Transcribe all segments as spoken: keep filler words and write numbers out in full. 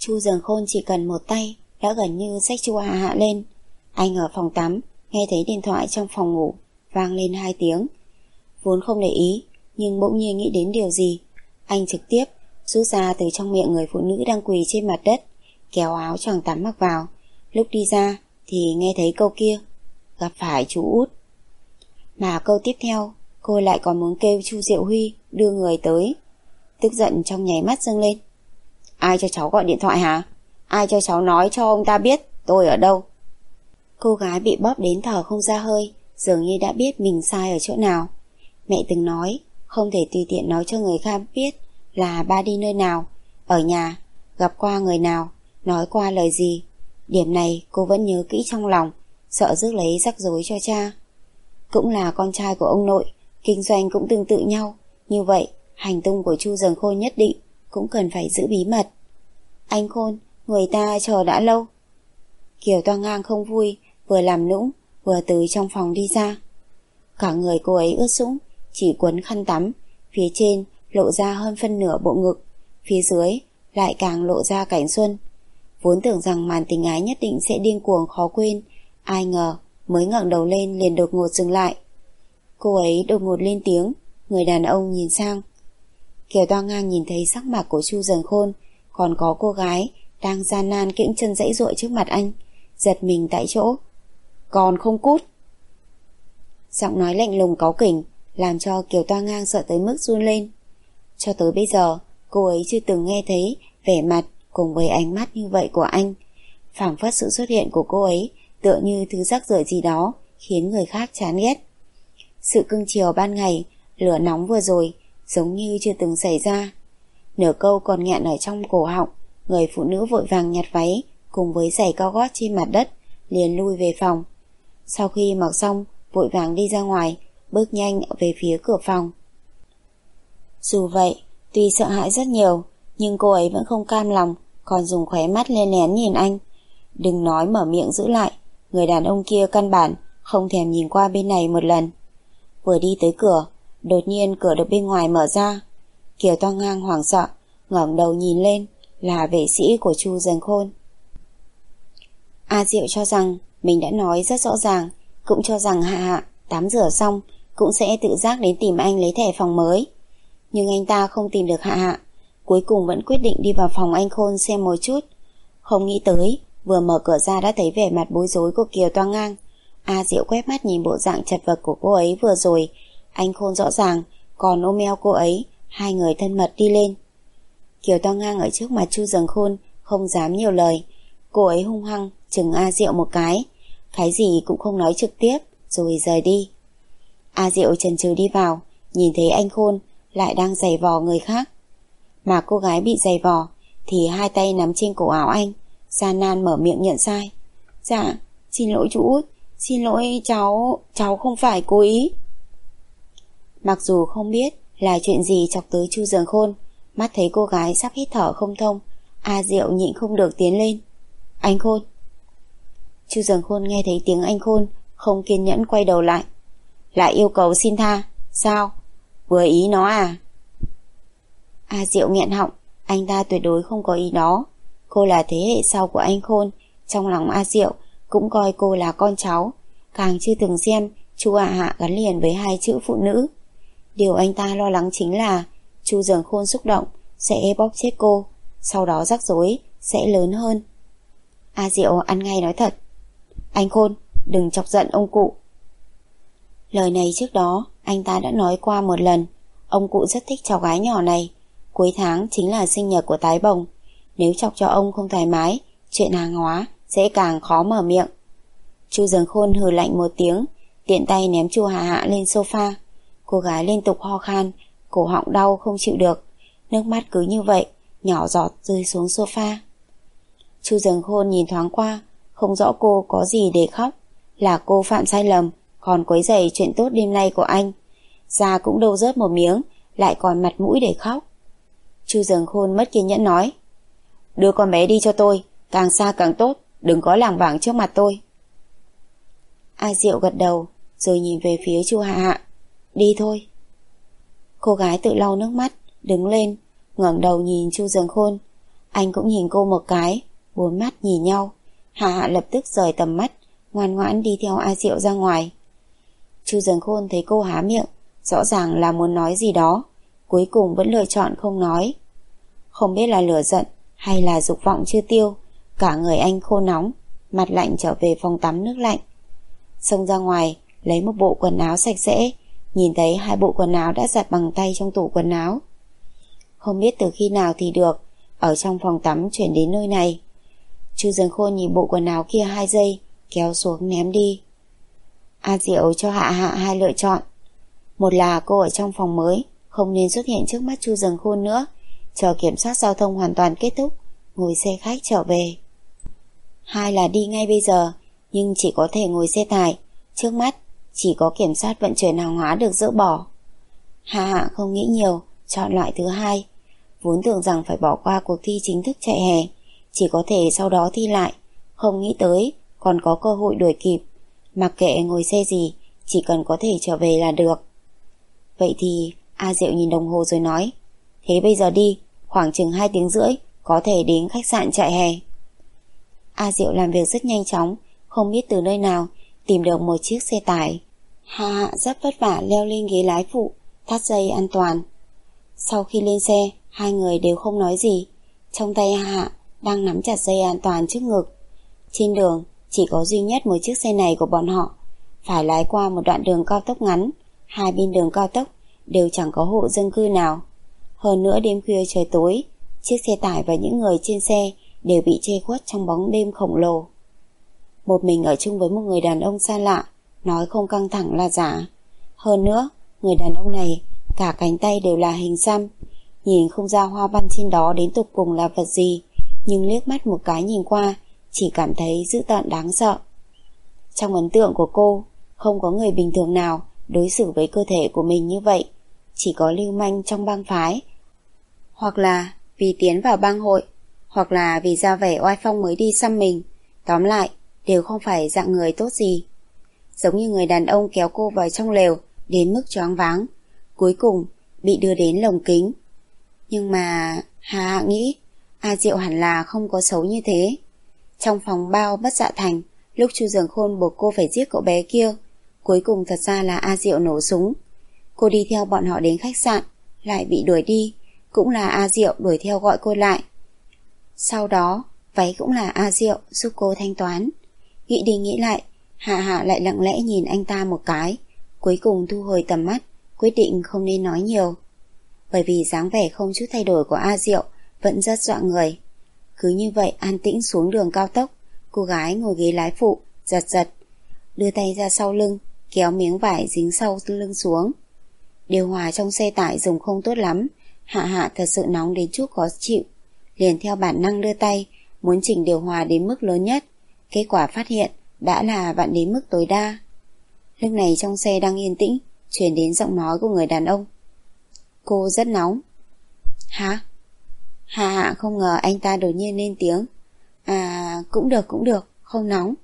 Chu Dường Khôn chỉ cần một tay đã gần như xách Chu Hạ Hạ lên. Anh ở phòng tắm nghe thấy điện thoại trong phòng ngủ vang lên hai tiếng. Vốn không để ý, nhưng bỗng nhiên nghĩ đến điều gì, anh trực tiếp rút ra từ trong miệng người phụ nữ đang quỳ trên mặt đất, kéo áo choàng tắm mặc vào. Lúc đi ra thì nghe thấy câu kia: gặp phải chú Út. Mà câu tiếp theo cô lại còn muốn kêu Chu Diệu Huy đưa người tới. Tức giận trong nháy mắt dâng lên. Ai cho cháu gọi điện thoại hả? Ai cho cháu nói cho ông ta biết tôi ở đâu? Cô gái bị bóp đến thở không ra hơi, dường như đã biết mình sai ở chỗ nào. Mẹ từng nói không thể tùy tiện nói cho người khác biết là ba đi nơi nào, ở nhà, gặp qua người nào, nói qua lời gì. Điểm này cô vẫn nhớ kỹ trong lòng, sợ rước lấy rắc rối cho cha. Cũng là con trai của ông nội, kinh doanh cũng tương tự nhau, như vậy hành tung của Chu Dường Khôn nhất định cũng cần phải giữ bí mật. Anh Khôn, người ta chờ đã lâu. Kiều Toan Ngang không vui, vừa làm nũng vừa từ trong phòng đi ra. Cả người cô ấy ướt sũng, chỉ quấn khăn tắm, phía trên lộ ra hơn phân nửa bộ ngực, phía dưới lại càng lộ ra cảnh xuân. Vốn tưởng rằng màn tình ái nhất định sẽ điên cuồng khó quên, ai ngờ mới ngẩng đầu lên liền đột ngột dừng lại. Cô ấy đột ngột lên tiếng, người đàn ông nhìn sang. Kiều Toan Ngang nhìn thấy sắc mặt của Chu Dường Khôn, còn có cô gái đang gian nan kiễng chân giãy giụa trước mặt anh, giật mình tại chỗ. Còn không cút. Giọng nói lạnh lùng cáu kỉnh làm cho Kiều Toan Ngang sợ tới mức run lên. Cho tới bây giờ cô ấy chưa từng nghe thấy vẻ mặt cùng với ánh mắt như vậy của anh. Phảng phất sự xuất hiện của cô ấy tựa như thứ rắc rưởi gì đó khiến người khác chán ghét. Sự cưng chiều ban ngày, lửa nóng vừa rồi giống như chưa từng xảy ra. Nửa câu còn nghẹn ở trong cổ họng, người phụ nữ vội vàng nhặt váy cùng với giày cao gót trên mặt đất, liền lui về phòng. Sau khi mặc xong, vội vàng đi ra ngoài, bước nhanh về phía cửa phòng. Dù vậy, tuy sợ hãi rất nhiều, nhưng cô ấy vẫn không cam lòng, còn dùng khóe mắt lên lén nhìn anh. Đừng nói mở miệng giữ lại, người đàn ông kia căn bản không thèm nhìn qua bên này một lần. Vừa đi tới cửa, đột nhiên cửa được bên ngoài mở ra. Kiều Toan Ngang hoảng sợ, ngẩng đầu nhìn lên, là vệ sĩ của Chu Dường Khôn. A Diệu cho rằng mình đã nói rất rõ ràng, cũng cho rằng Hạ Hạ tắm rửa xong cũng sẽ tự giác đến tìm anh lấy thẻ phòng mới. Nhưng anh ta không tìm được Hạ Hạ, cuối cùng vẫn quyết định đi vào phòng anh Khôn xem một chút. Không nghĩ tới vừa mở cửa ra đã thấy vẻ mặt bối rối của Kiều Toan Ngang. A Diệu quét mắt nhìn bộ dạng chật vật của cô ấy vừa rồi, anh Khôn rõ ràng còn ôm eo cô ấy, hai người thân mật đi lên. Kiều Toan Ngang ở trước mặt Chu Dường Khôn không dám nhiều lời, cô ấy hung hăng chừng A Diệu một cái, cái gì cũng không nói trực tiếp rồi rời đi. A Diệu chần chừ đi vào, nhìn thấy anh Khôn lại đang giày vò người khác, mà cô gái bị giày vò thì hai tay nắm trên cổ áo anh, gian nan mở miệng nhận sai. Dạ, xin lỗi chú Út, xin lỗi cháu, cháu không phải cố ý. Mặc dù không biết là chuyện gì chọc tới Chu Dường Khôn, mắt thấy cô gái sắp hít thở không thông, A Diệu nhịn không được tiến lên. Anh Khôn. Chu Dường Khôn nghe thấy tiếng anh Khôn, không kiên nhẫn quay đầu lại. Lại yêu cầu xin tha, sao? Vừa ý nó à? A Diệu nghẹn họng, anh ta tuyệt đối không có ý đó. Cô là thế hệ sau của anh Khôn, trong lòng A Diệu cũng coi cô là con cháu, càng chưa từng xem Chu Hạ Hạ gắn liền với hai chữ phụ nữ. Điều anh ta lo lắng chính là Chu Dường Khôn xúc động sẽ bóp chết cô, sau đó rắc rối sẽ lớn hơn. A Diệu ăn ngay nói thật. Anh Khôn, đừng chọc giận ông cụ. Lời này trước đó anh ta đã nói qua một lần. Ông cụ rất thích cháu gái nhỏ này, cuối tháng chính là sinh nhật của tái bồng, nếu chọc cho ông không thoải mái, chuyện hàng hóa sẽ càng khó mở miệng. Chu Dường Khôn hừ lạnh một tiếng, tiện tay ném Chu Hạ Hạ lên sofa. Cô gái liên tục ho khan, cổ họng đau không chịu được, nước mắt cứ như vậy nhỏ giọt rơi xuống sofa. Chu Dường Khôn nhìn thoáng qua, không rõ cô có gì để khóc, là cô phạm sai lầm còn quấy rầy chuyện tốt đêm nay của anh, da cũng đâu rớt một miếng, lại còn mặt mũi để khóc. Chu Dường Khôn mất kiên nhẫn nói, đưa con bé đi cho tôi, càng xa càng tốt, đừng có lảng vảng trước mặt tôi. A Diệu gật đầu, rồi nhìn về phía Chu Hạ Hạ. Đi thôi. Cô gái tự lau nước mắt, đứng lên, ngẩng đầu nhìn Chu Dường Khôn. Anh cũng nhìn cô một cái, bốn mắt nhìn nhau. Hạ Hạ lập tức rời tầm mắt, ngoan ngoãn đi theo A Diệu ra ngoài. Chu Dần Khôn thấy cô há miệng, rõ ràng là muốn nói gì đó, cuối cùng vẫn lựa chọn không nói. Không biết là lửa giận hay là dục vọng chưa tiêu, cả người anh khô nóng, mặt lạnh trở về phòng tắm nước lạnh. Xông ra ngoài, lấy một bộ quần áo sạch sẽ, nhìn thấy hai bộ quần áo đã giặt bằng tay trong tủ quần áo. Không biết từ khi nào thì được, ở trong phòng tắm chuyển đến nơi này. Chu Dần Khôn nhìn bộ quần áo kia hai giây, kéo xuống ném đi. A Diệu cho Hạ Hạ hai lựa chọn. Một là cô ở trong phòng mới, không nên xuất hiện trước mắt Chu Dần Khôn nữa, chờ kiểm soát giao thông hoàn toàn kết thúc, ngồi xe khách trở về. Hai là đi ngay bây giờ, nhưng chỉ có thể ngồi xe tải, trước mắt chỉ có kiểm soát vận chuyển hàng hóa được dỡ bỏ. Hạ Hạ không nghĩ nhiều, chọn loại thứ hai. Vốn tưởng rằng phải bỏ qua cuộc thi chính thức chạy hè, chỉ có thể sau đó thi lại, không nghĩ tới còn có cơ hội đuổi kịp. Mặc kệ ngồi xe gì, chỉ cần có thể trở về là được. Vậy thì A Diệu nhìn đồng hồ rồi nói, thế bây giờ đi, khoảng chừng hai tiếng rưỡi có thể đến khách sạn chạy hè. A Diệu làm việc rất nhanh chóng, không biết từ nơi nào tìm được một chiếc xe tải. Hạ Hạ rất vất vả leo lên ghế lái phụ, thắt dây an toàn. Sau khi lên xe, hai người đều không nói gì. Trong tay Hạ Hạ đang nắm chặt dây an toàn trước ngực. Trên đường chỉ có duy nhất một chiếc xe này của bọn họ, phải lái qua một đoạn đường cao tốc ngắn. Hai bên đường cao tốc đều chẳng có hộ dân cư nào. Hơn nữa đêm khuya trời tối, chiếc xe tải và những người trên xe đều bị che khuất trong bóng đêm khổng lồ. Một mình ở chung với một người đàn ông xa lạ, nói không căng thẳng là giả. Hơn nữa, người đàn ông này cả cánh tay đều là hình xăm, nhìn không ra hoa văn trên đó đến tột cùng là vật gì, nhưng liếc mắt một cái nhìn qua chỉ cảm thấy dữ tợn đáng sợ. Trong ấn tượng của cô, không có người bình thường nào đối xử với cơ thể của mình như vậy, chỉ có lưu manh trong bang phái, hoặc là vì tiến vào bang hội, hoặc là vì ra vẻ oai phong mới đi xăm mình. Tóm lại, đều không phải dạng người tốt gì. Giống như người đàn ông kéo cô vào trong lều đến mức choáng váng, cuối cùng bị đưa đến lồng kính. Nhưng mà Hà Hạ nghĩ A Diệu hẳn là không có xấu như thế. Trong phòng bao bất dạ thành, lúc Chu Dường Khôn buộc cô phải giết cậu bé kia, cuối cùng thật ra là A Diệu nổ súng. Cô đi theo bọn họ đến khách sạn, lại bị đuổi đi, cũng là A Diệu đuổi theo gọi cô lại. Sau đó, váy cũng là A Diệu giúp cô thanh toán. Nghĩ đi nghĩ lại, Hạ Hạ lại lặng lẽ nhìn anh ta một cái, cuối cùng thu hồi tầm mắt, quyết định không nên nói nhiều. Bởi vì dáng vẻ không chút thay đổi của A Diệu vẫn rất dọa người. Cứ như vậy an tĩnh xuống đường cao tốc, cô gái ngồi ghế lái phụ, giật giật, đưa tay ra sau lưng, kéo miếng vải dính sau lưng xuống. Điều hòa trong xe tải dùng không tốt lắm, Hạ Hạ thật sự nóng đến chút khó chịu, liền theo bản năng đưa tay, muốn chỉnh điều hòa đến mức lớn nhất. Kết quả phát hiện đã là vặn đến mức tối đa. Lúc này trong xe đang yên tĩnh, truyền đến giọng nói của người đàn ông. Cô rất nóng. Hả? Hạ Hạ không ngờ anh ta đột nhiên lên tiếng. À, cũng được cũng được, không nóng.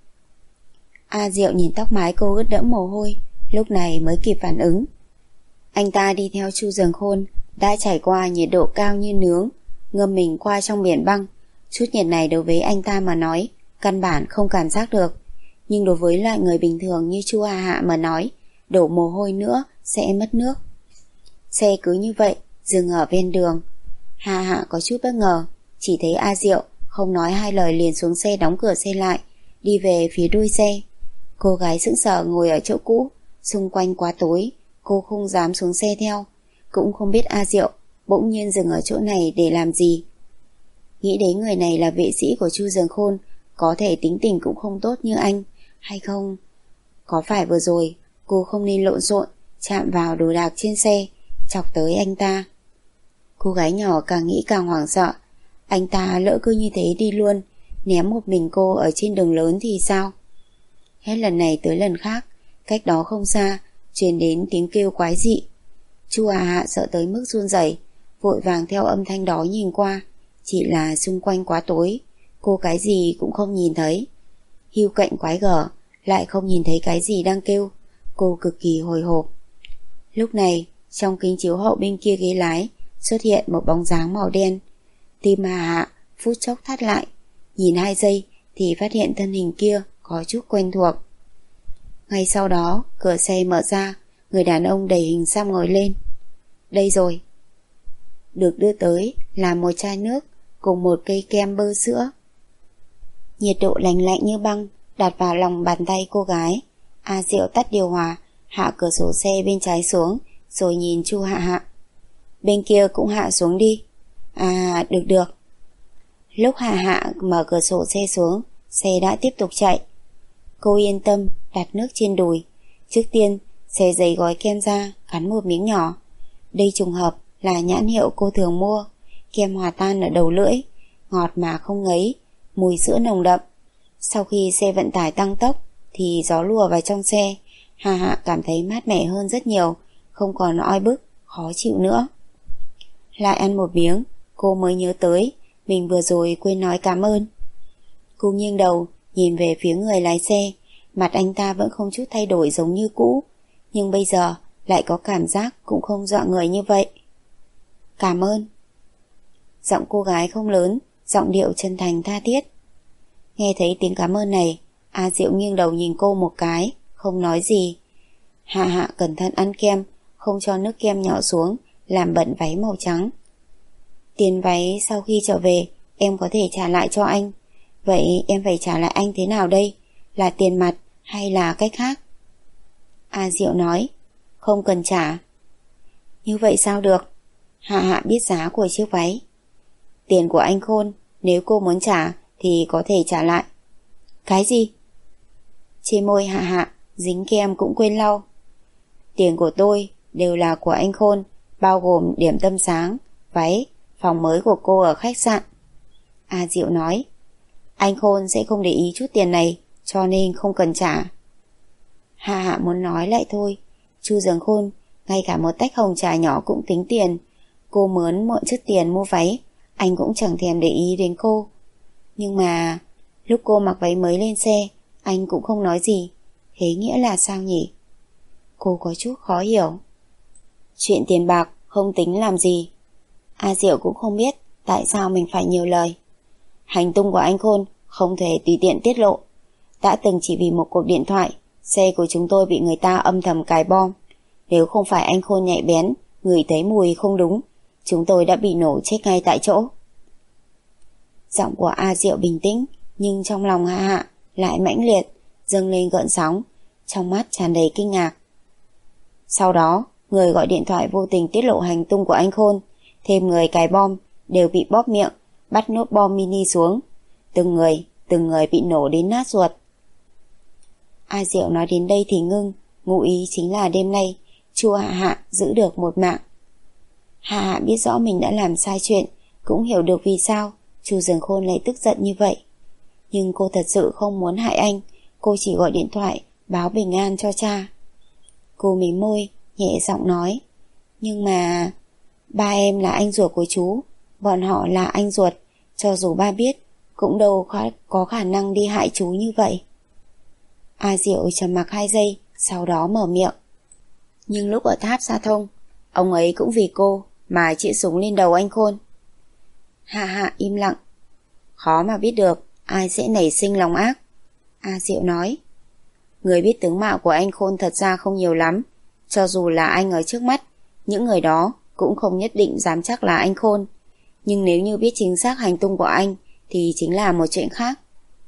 A Diệu nhìn tóc mái cô ướt đẫm mồ hôi, lúc này mới kịp phản ứng. Anh ta đi theo Chu Dường Khôn đã trải qua nhiệt độ cao như nướng, ngâm mình qua trong biển băng. Chút nhiệt này đối với anh ta mà nói căn bản không cảm giác được, nhưng đối với loại người bình thường như Chu Hạ Hạ mà nói, đổ mồ hôi nữa sẽ mất nước. Xe cứ như vậy dừng ở ven đường. Hạ Hạ có chút bất ngờ, chỉ thấy A Diệu không nói hai lời liền xuống xe đóng cửa xe lại, đi về phía đuôi xe. Cô gái sững sờ ngồi ở chỗ cũ, xung quanh quá tối, cô không dám xuống xe theo, cũng không biết A Diệu bỗng nhiên dừng ở chỗ này để làm gì. Nghĩ đến người này là vệ sĩ của Chu Dường Khôn, có thể tính tình cũng không tốt như anh, hay không? Có phải vừa rồi cô không nên lộn xộn chạm vào đồ đạc trên xe, chọc tới anh ta? Cô gái nhỏ càng nghĩ càng hoảng sợ. Anh ta lỡ cứ như thế đi luôn, ném một mình cô ở trên đường lớn thì sao? Hết lần này tới lần khác, cách đó không xa truyền đến tiếng kêu quái dị. Chu Hạ Hạ sợ tới mức run rẩy, vội vàng theo âm thanh đó nhìn qua, chỉ là xung quanh quá tối, cô cái gì cũng không nhìn thấy. Hưu cạnh quái gở, lại không nhìn thấy cái gì đang kêu, cô cực kỳ hồi hộp. Lúc này, trong kính chiếu hậu bên kia ghế lái xuất hiện một bóng dáng màu đen. Tim Hạ Hạ phút chốc thắt lại. Nhìn hai giây thì phát hiện thân hình kia có chút quen thuộc. Ngay sau đó cửa xe mở ra, người đàn ông đẩy hình xăm ngồi lên. Đây rồi. Được đưa tới là một chai nước cùng một cây kem bơ sữa. Nhiệt độ lạnh lạnh như băng đặt vào lòng bàn tay cô gái. A Diệu tắt điều hòa, hạ cửa sổ xe bên trái xuống, rồi nhìn Chu Hạ Hạ. Bên kia cũng hạ xuống đi. À, được được. Lúc Hạ Hạ mở cửa sổ xe xuống, xe đã tiếp tục chạy. Cô yên tâm đặt nước trên đùi. Trước tiên xé giấy gói kem ra, cắn một miếng nhỏ. Đây trùng hợp là nhãn hiệu cô thường mua. Kem hòa tan ở đầu lưỡi, ngọt mà không ngấy, mùi sữa nồng đậm. Sau khi xe vận tải tăng tốc thì gió lùa vào trong xe. Hạ Hạ cảm thấy mát mẻ hơn rất nhiều, không còn oi bức, khó chịu nữa. Lại ăn một miếng, cô mới nhớ tới mình vừa rồi quên nói cảm ơn. Cô nghiêng đầu nhìn về phía người lái xe. Mặt anh ta vẫn không chút thay đổi giống như cũ, nhưng bây giờ lại có cảm giác cũng không dọa người như vậy. Cảm ơn. Giọng cô gái không lớn, giọng điệu chân thành tha thiết. Nghe thấy tiếng cảm ơn này, A Diệu nghiêng đầu nhìn cô một cái, không nói gì. Hạ Hạ cẩn thận ăn kem, không cho nước kem nhỏ xuống, làm bẩn váy màu trắng. Tiền váy sau khi trở về em có thể trả lại cho anh. Vậy em phải trả lại anh thế nào đây? Là tiền mặt hay là cách khác? A Diệu nói, không cần trả. Như vậy sao được? Hạ Hạ biết giá của chiếc váy. Tiền của anh Khôn, nếu cô muốn trả thì có thể trả lại. Cái gì? Trên môi Hạ Hạ dính kem cũng quên lau. Tiền của tôi đều là của anh Khôn, bao gồm điểm tâm sáng, váy, phòng mới của cô ở khách sạn. A Diệu nói, anh Khôn sẽ không để ý chút tiền này, cho nên không cần trả. Hạ Hạ muốn nói lại thôi. Chu Dường Khôn, ngay cả một tách hồng trà nhỏ cũng tính tiền. Cô mướn mượn chút tiền mua váy, anh cũng chẳng thèm để ý đến cô. Nhưng mà lúc cô mặc váy mới lên xe, anh cũng không nói gì. Thế nghĩa là sao nhỉ? Cô có chút khó hiểu. Chuyện tiền bạc không tính làm gì. A Diệu cũng không biết tại sao mình phải nhiều lời. Hành tung của anh Khôn không thể tùy tiện tiết lộ. Đã từng chỉ vì một cuộc điện thoại, xe của chúng tôi bị người ta âm thầm cài bom. Nếu không phải anh Khôn nhạy bén, ngửi thấy mùi không đúng, chúng tôi đã bị nổ chết ngay tại chỗ. Giọng của A Diệu bình tĩnh, nhưng trong lòng Hạ Hạ lại mãnh liệt, dâng lên gợn sóng, trong mắt tràn đầy kinh ngạc. Sau đó, người gọi điện thoại vô tình tiết lộ hành tung của anh Khôn, thêm người cài bom đều bị bóp miệng, bắt nốt bom mini xuống. Từng người, từng người bị nổ đến nát ruột. A Diệu nói đến đây thì ngưng, ngụ ý chính là đêm nay Chu Hạ Hạ giữ được một mạng. Hạ Hạ biết rõ mình đã làm sai chuyện, cũng hiểu được vì sao Chu Dường Khôn lại tức giận như vậy. Nhưng cô thật sự không muốn hại anh, cô chỉ gọi điện thoại báo bình an cho cha. Cô mím môi, nhẹ giọng nói, nhưng mà ba em là anh ruột của chú, bọn họ là anh ruột, cho dù ba biết cũng đâu có khả năng đi hại chú như vậy. A Diệu trầm mặc hai giây, sau đó mở miệng. Nhưng lúc ở tháp Sa Thông, ông ấy cũng vì cô mà chĩa súng lên đầu anh Khôn. Hạ Hạ im lặng. Khó mà biết được ai sẽ nảy sinh lòng ác. A Diệu nói, người biết tướng mạo của anh Khôn thật ra không nhiều lắm. Cho dù là anh ở trước mắt, những người đó cũng không nhất định dám chắc là anh Khôn. Nhưng nếu như biết chính xác hành tung của anh thì chính là một chuyện khác.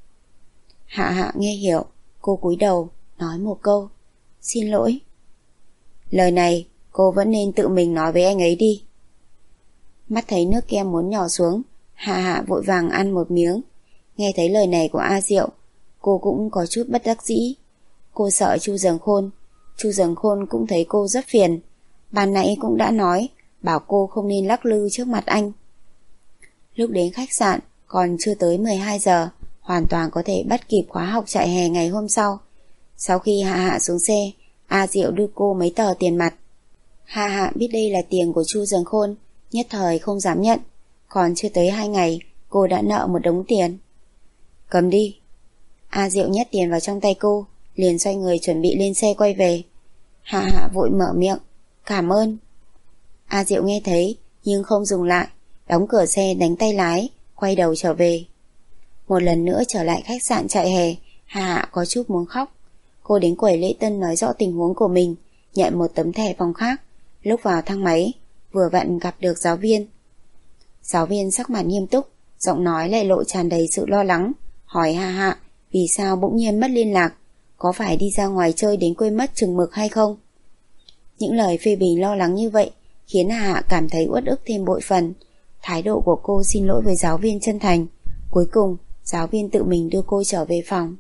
Hạ Hạ nghe hiểu, cô cúi đầu nói một câu, xin lỗi. Lời này cô vẫn nên tự mình nói với anh ấy đi. Mắt thấy nước kem muốn nhỏ xuống, Hạ Hạ vội vàng ăn một miếng. Nghe thấy lời này của A Diệu, cô cũng có chút bất đắc dĩ. Cô sợ Chu Dường Khôn. Chu Dường Khôn cũng thấy cô rất phiền. Ban nãy cũng đã nói, bảo cô không nên lắc lư trước mặt anh. Lúc đến khách sạn còn chưa tới mười hai giờ, hoàn toàn có thể bắt kịp khóa học trại hè ngày hôm sau. Sau khi Hạ Hạ xuống xe, A Diệu đưa cô mấy tờ tiền mặt. Hạ Hạ biết đây là tiền của Chu Dường Khôn, nhất thời không dám nhận. Còn chưa tới hai ngày, cô đã nợ một đống tiền. Cầm đi. A Diệu nhét tiền vào trong tay cô, liền xoay người chuẩn bị lên xe quay về. Hạ Hạ vội mở miệng, cảm ơn. A Diệu nghe thấy nhưng không dừng lại, đóng cửa xe đánh tay lái, quay đầu trở về. Một lần nữa trở lại khách sạn trại hè, Hạ Hạ có chút muốn khóc. Cô đến quầy lễ tân nói rõ tình huống của mình, nhận một tấm thẻ phòng khác. Lúc vào thang máy, vừa vặn gặp được giáo viên. Giáo viên sắc mặt nghiêm túc, giọng nói lại lộ tràn đầy sự lo lắng, hỏi Hạ Hạ vì sao bỗng nhiên mất liên lạc, có phải đi ra ngoài chơi đến quên mất chừng mực hay không. Những lời phê bình lo lắng như vậy khiến Hạ Hạ cảm thấy uất ức thêm bội phần. Thái độ của cô xin lỗi với giáo viên chân thành. Cuối cùng giáo viên tự mình đưa cô trở về phòng.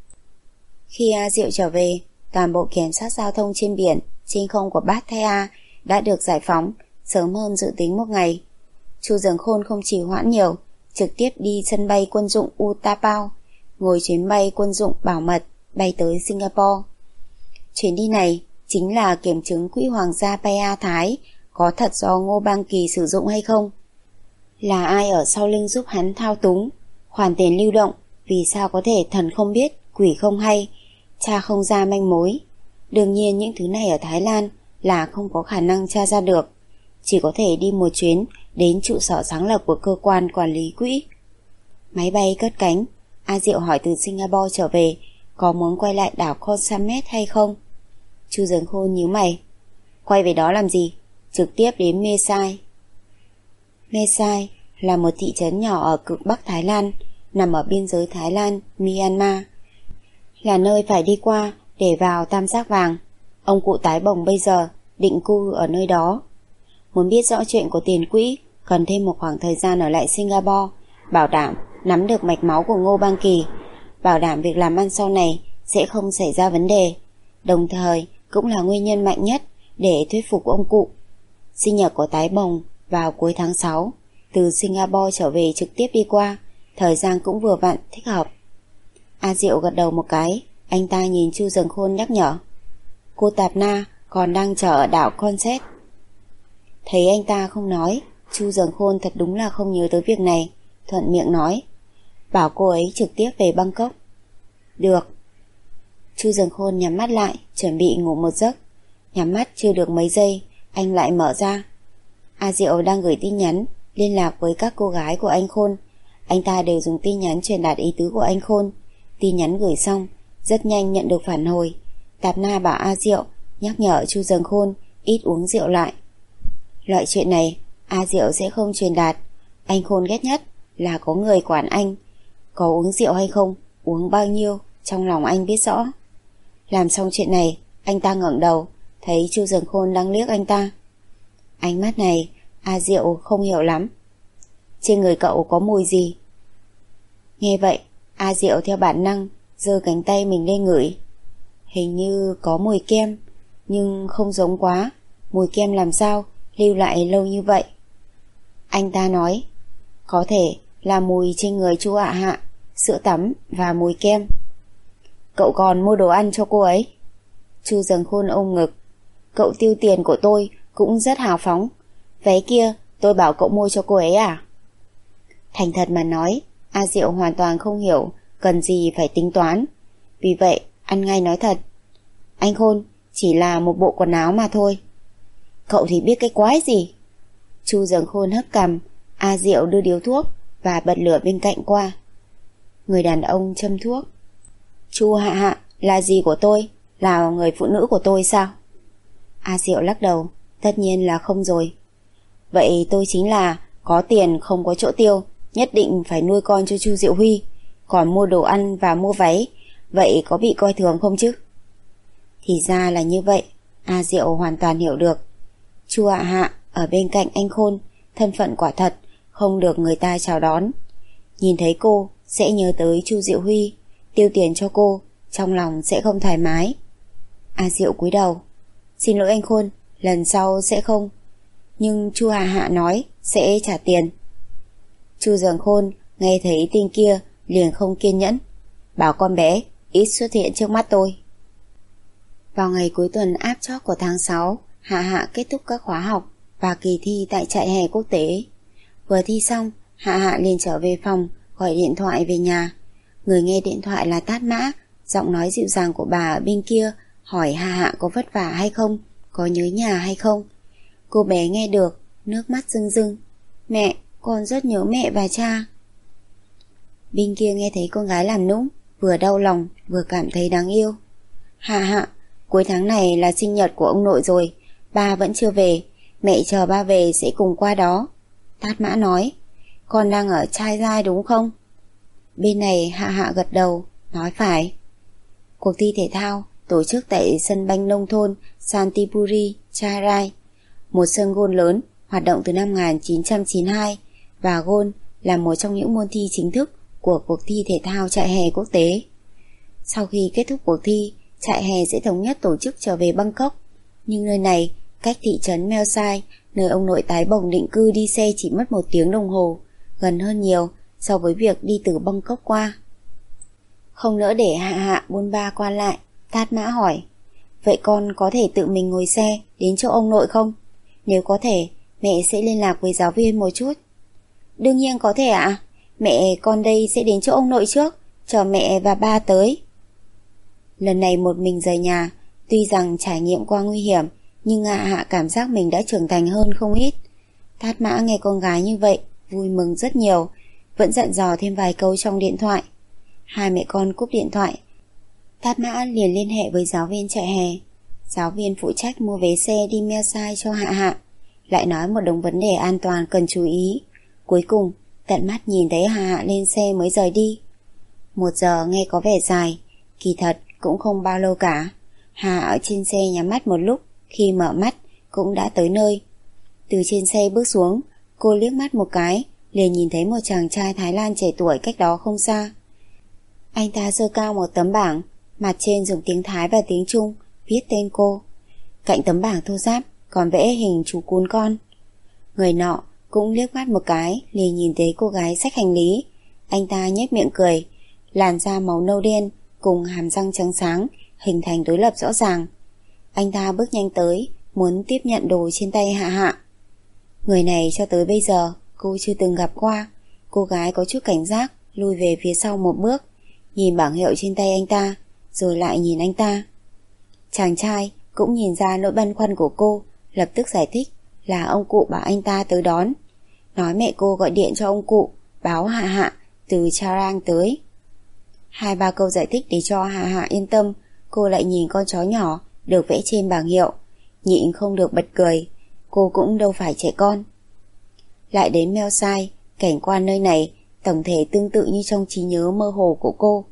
Khi A Diệu trở về, toàn bộ kiểm soát giao thông trên biển, trên không của Pattaya đã được giải phóng sớm hơn dự tính một ngày. Chu Dường Khôn không trì hoãn nhiều, trực tiếp đi sân bay quân dụng Utapao, ngồi chuyến bay quân dụng bảo mật bay tới Singapore. Chuyến đi này chính là kiểm chứng quỹ hoàng gia Paya Thái có thật do Ngô Bang Kỳ sử dụng hay không, là ai ở sau lưng giúp hắn thao túng, khoản tiền lưu động vì sao có thể thần không biết quỷ không hay, tra không ra manh mối. Đương nhiên những thứ này ở Thái Lan là không có khả năng tra ra được, chỉ có thể đi một chuyến đến trụ sở sáng lập của cơ quan quản lý quỹ. Máy bay cất cánh, A Diệu hỏi từ Singapore trở về có muốn quay lại đảo Kon Samet hay không. Chu Dường Khôn nhíu mày. Quay về đó làm gì? Trực tiếp đến Mê Sai. Mê Sai là một thị trấn nhỏ ở cực Bắc Thái Lan, nằm ở biên giới Thái Lan, Myanmar, là nơi phải đi qua để vào Tam Giác Vàng. Ông cụ tái bồng bây giờ định cư ở nơi đó. Muốn biết rõ chuyện của tiền quỹ, cần thêm một khoảng thời gian ở lại Singapore, bảo đảm nắm được mạch máu của Ngô Bang Kỳ, bảo đảm việc làm ăn sau này sẽ không xảy ra vấn đề, đồng thời cũng là nguyên nhân mạnh nhất để thuyết phục ông cụ. Sinh nhật của tái bồng vào cuối tháng sáu, từ Singapore trở về trực tiếp đi qua, thời gian cũng vừa vặn thích hợp. A Diệu gật đầu một cái, anh ta nhìn Chu Dường Khôn nhắc nhở. Cô Tạp Na còn đang chờ ở đảo Conset. Thấy anh ta không nói, Chu Dường Khôn thật đúng là không nhớ tới việc này, thuận miệng nói, bảo cô ấy trực tiếp về Bangkok. Được. Chu Dường Khôn nhắm mắt lại, chuẩn bị ngủ một giấc. Nhắm mắt chưa được mấy giây, anh lại mở ra. A Diệu đang gửi tin nhắn liên lạc với các cô gái của anh Khôn. Anh ta đều dùng tin nhắn truyền đạt ý tứ của anh Khôn. Tin nhắn gửi xong, rất nhanh nhận được phản hồi. Tạp Na bảo A Diệu nhắc nhở Chu Dường Khôn ít uống rượu lại. Loại chuyện này A Diệu sẽ không truyền đạt. Anh Khôn ghét nhất là có người quản anh. Có uống rượu hay không, uống bao nhiêu, trong lòng anh biết rõ. Làm xong chuyện này, anh ta ngẩng đầu, thấy Chu Dường Khôn đang liếc anh ta. Ánh mắt này A Diệu không hiểu lắm. Trên người cậu có mùi gì? Nghe vậy, A Diệu theo bản năng giơ cánh tay mình lên ngửi. Hình như có mùi kem, nhưng không giống quá. Mùi kem làm sao lưu lại lâu như vậy? Anh ta nói, có thể là mùi trên người chú Hạ Hạ, sữa tắm và mùi kem. Cậu còn mua đồ ăn cho cô ấy? Chu Dường Khôn ôm ngực. Cậu tiêu tiền của tôi cũng rất hào phóng. Vé kia tôi bảo cậu mua cho cô ấy à? Thành thật mà nói, A Diệu hoàn toàn không hiểu cần gì phải tính toán. Vì vậy ăn ngay nói thật. Anh Khôn, chỉ là một bộ quần áo mà thôi. Cậu thì biết cái quái gì? Chu Dường Khôn hất cằm. A Diệu đưa điếu thuốc và bật lửa bên cạnh qua. Người đàn ông châm thuốc. Chu Hạ Hạ là gì của tôi? Là người phụ nữ của tôi sao? A Diệu lắc đầu. Tất nhiên là không rồi. Vậy tôi chính là có tiền không có chỗ tiêu, nhất định phải nuôi con cho Chu Diệu Huy. Còn mua đồ ăn và mua váy, vậy có bị coi thường không chứ? Thì ra là như vậy. A Diệu hoàn toàn hiểu được. Chu Hạ Hạ ở bên cạnh anh Khôn, thân phận quả thật không được người ta chào đón. Nhìn thấy cô sẽ nhớ tới Chu Diệu Huy, tiêu tiền cho cô, trong lòng sẽ không thoải mái. A Diệu cúi đầu. Xin lỗi anh Khôn, lần sau sẽ không. Nhưng Chu Hạ Hạ nói sẽ trả tiền. Chu Dường Khôn nghe thấy tin kia liền không kiên nhẫn, bảo con bé ít xuất hiện trước mắt tôi. Vào ngày cuối tuần áp chót của tháng sáu, Hạ Hạ kết thúc các khóa học và kỳ thi tại trại hè quốc tế. Vừa thi xong, Hạ Hạ liền trở về phòng, gọi điện thoại về nhà. Người nghe điện thoại là Tát Mã, giọng nói dịu dàng của bà ở bên kia hỏi Hạ Hạ có vất vả hay không, có nhớ nhà hay không. Cô bé nghe được, nước mắt rưng rưng. Mẹ, con rất nhớ mẹ và cha. Bên kia nghe thấy con gái làm nũng, vừa đau lòng vừa cảm thấy đáng yêu. Hạ hạ, cuối tháng này là sinh nhật của ông nội rồi, ba vẫn chưa về, mẹ chờ ba về sẽ cùng qua đó. Tát Mã nói. Con đang ở Chai Giai đúng không? Bên này Hạ Hạ gật đầu, nói phải. Cuộc thi thể thao tổ chức tại sân banh nông thôn Santipuri, Chai Rai, một sân gôn lớn hoạt động từ năm một nghìn chín trăm chín mươi hai, và gôn là một trong những môn thi chính thức của cuộc thi thể thao chạy hè quốc tế. Sau khi kết thúc cuộc thi, chạy hè sẽ thống nhất tổ chức trở về Bangkok, nhưng nơi này cách thị trấn Meo Sai, nơi ông nội tái bồng định cư, đi xe chỉ mất một tiếng đồng hồ, gần hơn nhiều so với việc đi từ Bangkok qua. Không nỡ để Hạ Hạ buôn ba qua lại, Tát Mã hỏi. Vậy con có thể tự mình ngồi xe đến chỗ ông nội không? Nếu có thể, mẹ sẽ liên lạc với giáo viên một chút. Đương nhiên có thể ạ. À? Mẹ con đây sẽ đến chỗ ông nội trước, chờ mẹ và ba tới. Lần này một mình rời nhà, tuy rằng trải nghiệm qua nguy hiểm, nhưng Hạ Hạ cảm giác mình đã trưởng thành hơn không ít. Tát Mã nghe con gái như vậy, vui mừng rất nhiều, vẫn dặn dò thêm vài câu trong điện thoại. Hai mẹ con cúp điện thoại, Tát Mã liền liên hệ với giáo viên chạy hè. Giáo viên phụ trách mua vé xe đi Meo Sai cho Hạ Hạ, lại nói một đống vấn đề an toàn cần chú ý. Cuối cùng tận mắt nhìn thấy Hạ Hạ lên xe mới rời đi. Một giờ nghe có vẻ dài, kỳ thật cũng không bao lâu cả. Hạ ở trên xe nhắm mắt một lúc, khi mở mắt cũng đã tới nơi. Từ trên xe bước xuống, cô liếc mắt một cái, liền nhìn thấy một chàng trai Thái Lan trẻ tuổi cách đó không xa. Anh ta giơ cao một tấm bảng, mặt trên dùng tiếng Thái và tiếng Trung viết tên cô. Cạnh tấm bảng thô ráp còn vẽ hình chú cún con. Người nọ cũng liếc mắt một cái, liền nhìn thấy cô gái xách hành lý. Anh ta nhếch miệng cười, làn da màu nâu đen cùng hàm răng trắng sáng hình thành đối lập rõ ràng. Anh ta bước nhanh tới, muốn tiếp nhận đồ trên tay Hạ Hạ. Người này cho tới bây giờ cô chưa từng gặp qua. Cô gái có chút cảnh giác, lùi về phía sau một bước, nhìn bảng hiệu trên tay anh ta, rồi lại nhìn anh ta. Chàng trai cũng nhìn ra nỗi băn khoăn của cô, lập tức giải thích là ông cụ bảo anh ta tới đón, nói mẹ cô gọi điện cho ông cụ báo Hạ Hạ từ Charang tới. Hai ba câu giải thích để cho Hạ Hạ yên tâm, cô lại nhìn con chó nhỏ được vẽ trên bảng hiệu, nhịn không được bật cười. Cô cũng đâu phải trẻ con. Lại đến Meo Sai, cảnh quan nơi này tổng thể tương tự như trong trí nhớ mơ hồ của cô.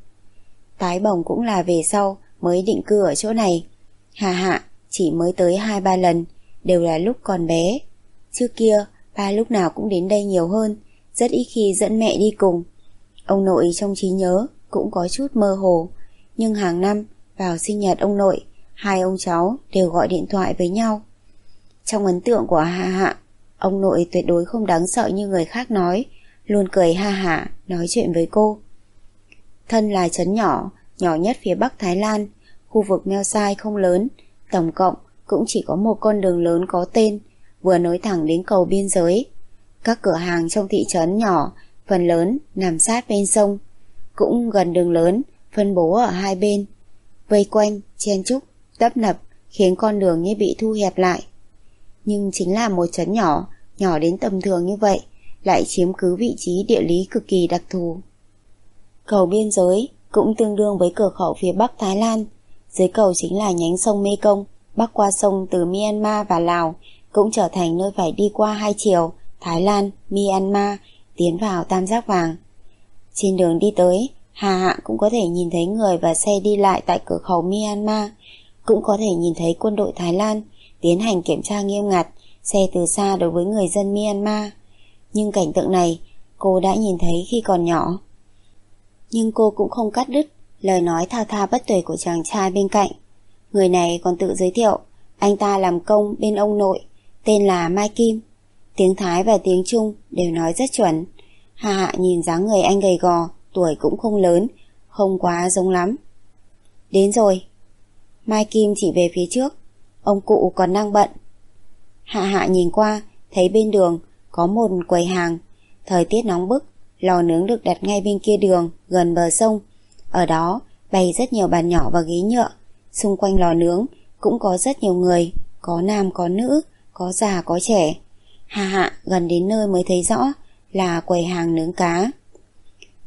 Tái bồng cũng là về sau mới định cư ở chỗ này. Hạ Hạ chỉ mới tới hai ba lần, đều là lúc còn bé. Trước kia ba lúc nào cũng đến đây nhiều hơn, rất ít khi dẫn mẹ đi cùng. Ông nội trong trí nhớ cũng có chút mơ hồ, nhưng hàng năm vào sinh nhật ông nội, hai ông cháu đều gọi điện thoại với nhau. Trong ấn tượng của Hạ Hạ, ông nội tuyệt đối không đáng sợ như người khác nói, luôn cười ha hả nói chuyện với cô. Thân là trấn nhỏ, nhỏ nhất phía Bắc Thái Lan, khu vực Meo Sai không lớn, tổng cộng cũng chỉ có một con đường lớn có tên, vừa nối thẳng đến cầu biên giới. Các cửa hàng trong thị trấn nhỏ phần lớn nằm sát bên sông, cũng gần đường lớn, phân bố ở hai bên, vây quanh, chen chúc, tấp nập, khiến con đường như bị thu hẹp lại. Nhưng chính là một trấn nhỏ, nhỏ đến tầm thường như vậy, lại chiếm cứ vị trí địa lý cực kỳ đặc thù. Cầu biên giới cũng tương đương với cửa khẩu phía Bắc Thái Lan. Dưới cầu chính là nhánh sông Mekong, bắc qua sông từ Myanmar và Lào, cũng trở thành nơi phải đi qua hai chiều, Thái Lan, Myanmar, tiến vào Tam Giác Vàng. Trên đường đi tới, Hạ Hạ cũng có thể nhìn thấy người và xe đi lại tại cửa khẩu Myanmar, cũng có thể nhìn thấy quân đội Thái Lan tiến hành kiểm tra nghiêm ngặt xe từ xa đối với người dân Myanmar. Nhưng cảnh tượng này cô đã nhìn thấy khi còn nhỏ. Nhưng cô cũng không cắt đứt lời nói thao thao bất tuyệt của chàng trai bên cạnh. Người này còn tự giới thiệu anh ta làm công bên ông nội, tên là Mai Kim. Tiếng Thái và tiếng Trung đều nói rất chuẩn. Hạ Hạ nhìn dáng người anh gầy gò, tuổi cũng không lớn, không quá giống lắm. Đến rồi. Mai Kim chỉ về phía trước, ông cụ còn đang bận. Hạ Hạ nhìn qua, thấy bên đường có một quầy hàng. Thời tiết nóng bức, lò nướng được đặt ngay bên kia đường, gần bờ sông. Ở đó bày rất nhiều bàn nhỏ và ghế nhựa. Xung quanh lò nướng cũng có rất nhiều người, có nam có nữ, có già có trẻ. Hạ Hạ gần đến nơi mới thấy rõ là quầy hàng nướng cá.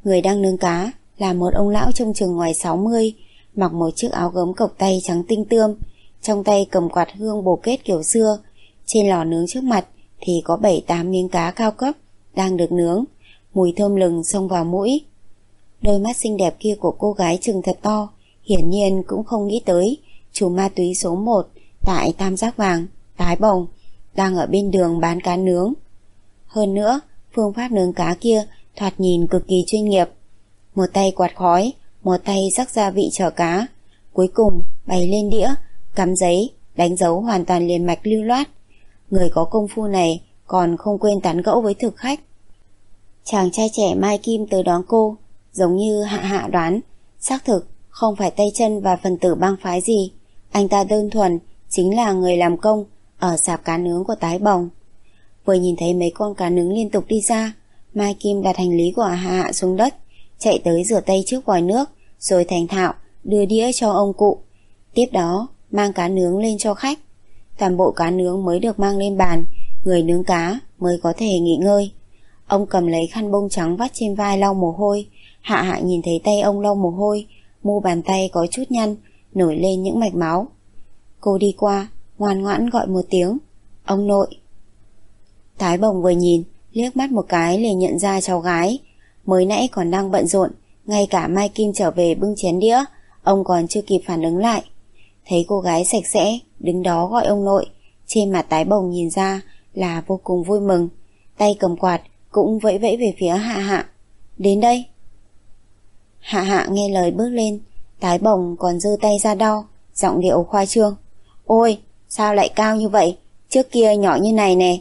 Người đang nướng cá là một ông lão trông chừng ngoài sáu mươi, mặc một chiếc áo gấm cộc tay trắng tinh tươm, trong tay cầm quạt hương bồ kết kiểu xưa. Trên lò nướng trước mặt thì có bảy tám miếng cá cao cấp đang được nướng, mùi thơm lừng xông vào mũi. Đôi mắt xinh đẹp kia của cô gái trừng thật to, hiển nhiên cũng không nghĩ tới chủ ma túy số một tại Tam Giác Vàng, Tái Bồng, đang ở bên đường bán cá nướng. Hơn nữa, phương pháp nướng cá kia thoạt nhìn cực kỳ chuyên nghiệp. Một tay quạt khói, một tay rắc gia vị chở cá, cuối cùng bày lên đĩa, cắm giấy, đánh dấu hoàn toàn liền mạch lưu loát. Người có công phu này còn không quên tán gẫu với thực khách. Chàng trai trẻ Mai Kim tới đón cô, giống như Hạ Hạ đoán, xác thực không phải tay chân và phần tử bang phái gì. Anh ta đơn thuần chính là người làm công ở sạp cá nướng của Tái Bồng. Vừa nhìn thấy mấy con cá nướng liên tục đi ra, Mai Kim đặt hành lý của Hạ Hạ xuống đất, chạy tới rửa tay trước vòi nước, rồi thành thạo đưa đĩa cho ông cụ. Tiếp đó mang cá nướng lên cho khách. Toàn bộ cá nướng mới được mang lên bàn, người nướng cá mới có thể nghỉ ngơi. Ông cầm lấy khăn bông trắng vắt trên vai lau mồ hôi. Hạ Hạ nhìn thấy tay ông lau mồ hôi, mu bàn tay có chút nhăn, nổi lên những mạch máu. Cô đi qua, ngoan ngoãn gọi một tiếng, ông nội. Tái Bồng vừa nhìn, liếc mắt một cái liền nhận ra cháu gái. Mới nãy còn đang bận rộn, ngay cả Mai Kim trở về bưng chén đĩa, ông còn chưa kịp phản ứng lại. Thấy cô gái sạch sẽ đứng đó gọi ông nội, trên mặt Tái Bồng nhìn ra là vô cùng vui mừng. Tay cầm quạt cũng vẫy vẫy về phía Hạ Hạ. Đến đây. Hạ Hạ nghe lời bước lên. Tái Bồng còn giơ tay ra đo, giọng điệu khoa trương. Ôi, sao lại cao như vậy, trước kia nhỏ như này nè.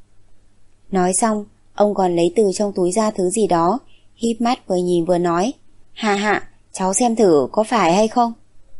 Nói xong, ông còn lấy từ trong túi ra thứ gì đó, híp mắt vừa nhìn vừa nói. Hạ Hạ, cháu xem thử có phải hay không.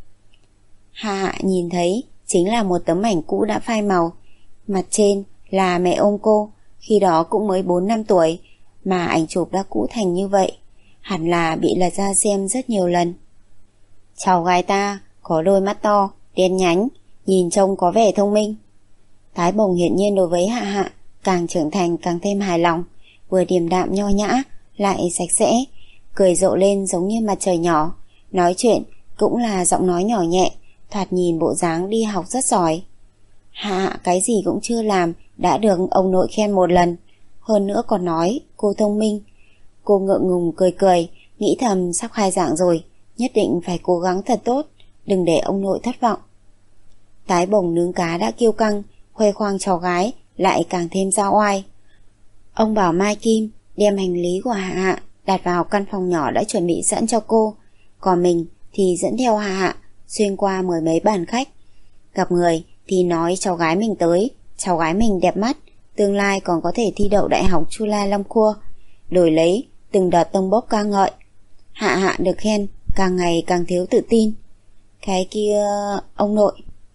Hạ Hạ nhìn thấy chính là một tấm ảnh cũ đã phai màu. Mặt trên là mẹ ôm cô, khi đó cũng mới bốn năm tuổi, mà ảnh chụp đã cũ thành như vậy, hẳn là bị lật ra xem rất nhiều lần. Cháu gái ta có đôi mắt to, đen nhánh, nhìn trông có vẻ thông minh. Tái Bồng hiển nhiên đối với Hạ Hạ càng trưởng thành càng thêm hài lòng, vừa điềm đạm nho nhã lại sạch sẽ, cười rộ lên giống như mặt trời nhỏ, nói chuyện cũng là giọng nói nhỏ nhẹ, thoạt nhìn bộ dáng đi học rất giỏi. Hạ Hạ cái gì cũng chưa làm đã được ông nội khen một lần, hơn nữa còn nói cô thông minh. Cô ngượng ngùng cười cười, nghĩ thầm sắp khai giảng rồi, nhất định phải cố gắng thật tốt, đừng để ông nội thất vọng. Tái Bồng nướng cá đã kiêu căng, khoe khoang cháu gái lại càng thêm ra oai. Ông bảo Mai Kim đem hành lý của Hạ Hạ đặt vào căn phòng nhỏ đã chuẩn bị sẵn cho cô, còn mình thì dẫn theo Hạ Hạ xuyên qua mười mấy bàn khách. Gặp người thì nói cháu gái mình tới, cháu gái mình đẹp mắt, tương lai còn có thể thi đậu đại học Chu La Long Khua, đổi lấy từng đợt tông bốc ca ngợi. Hạ Hạ được khen càng ngày càng thiếu tự tin. Cái kia ông nội.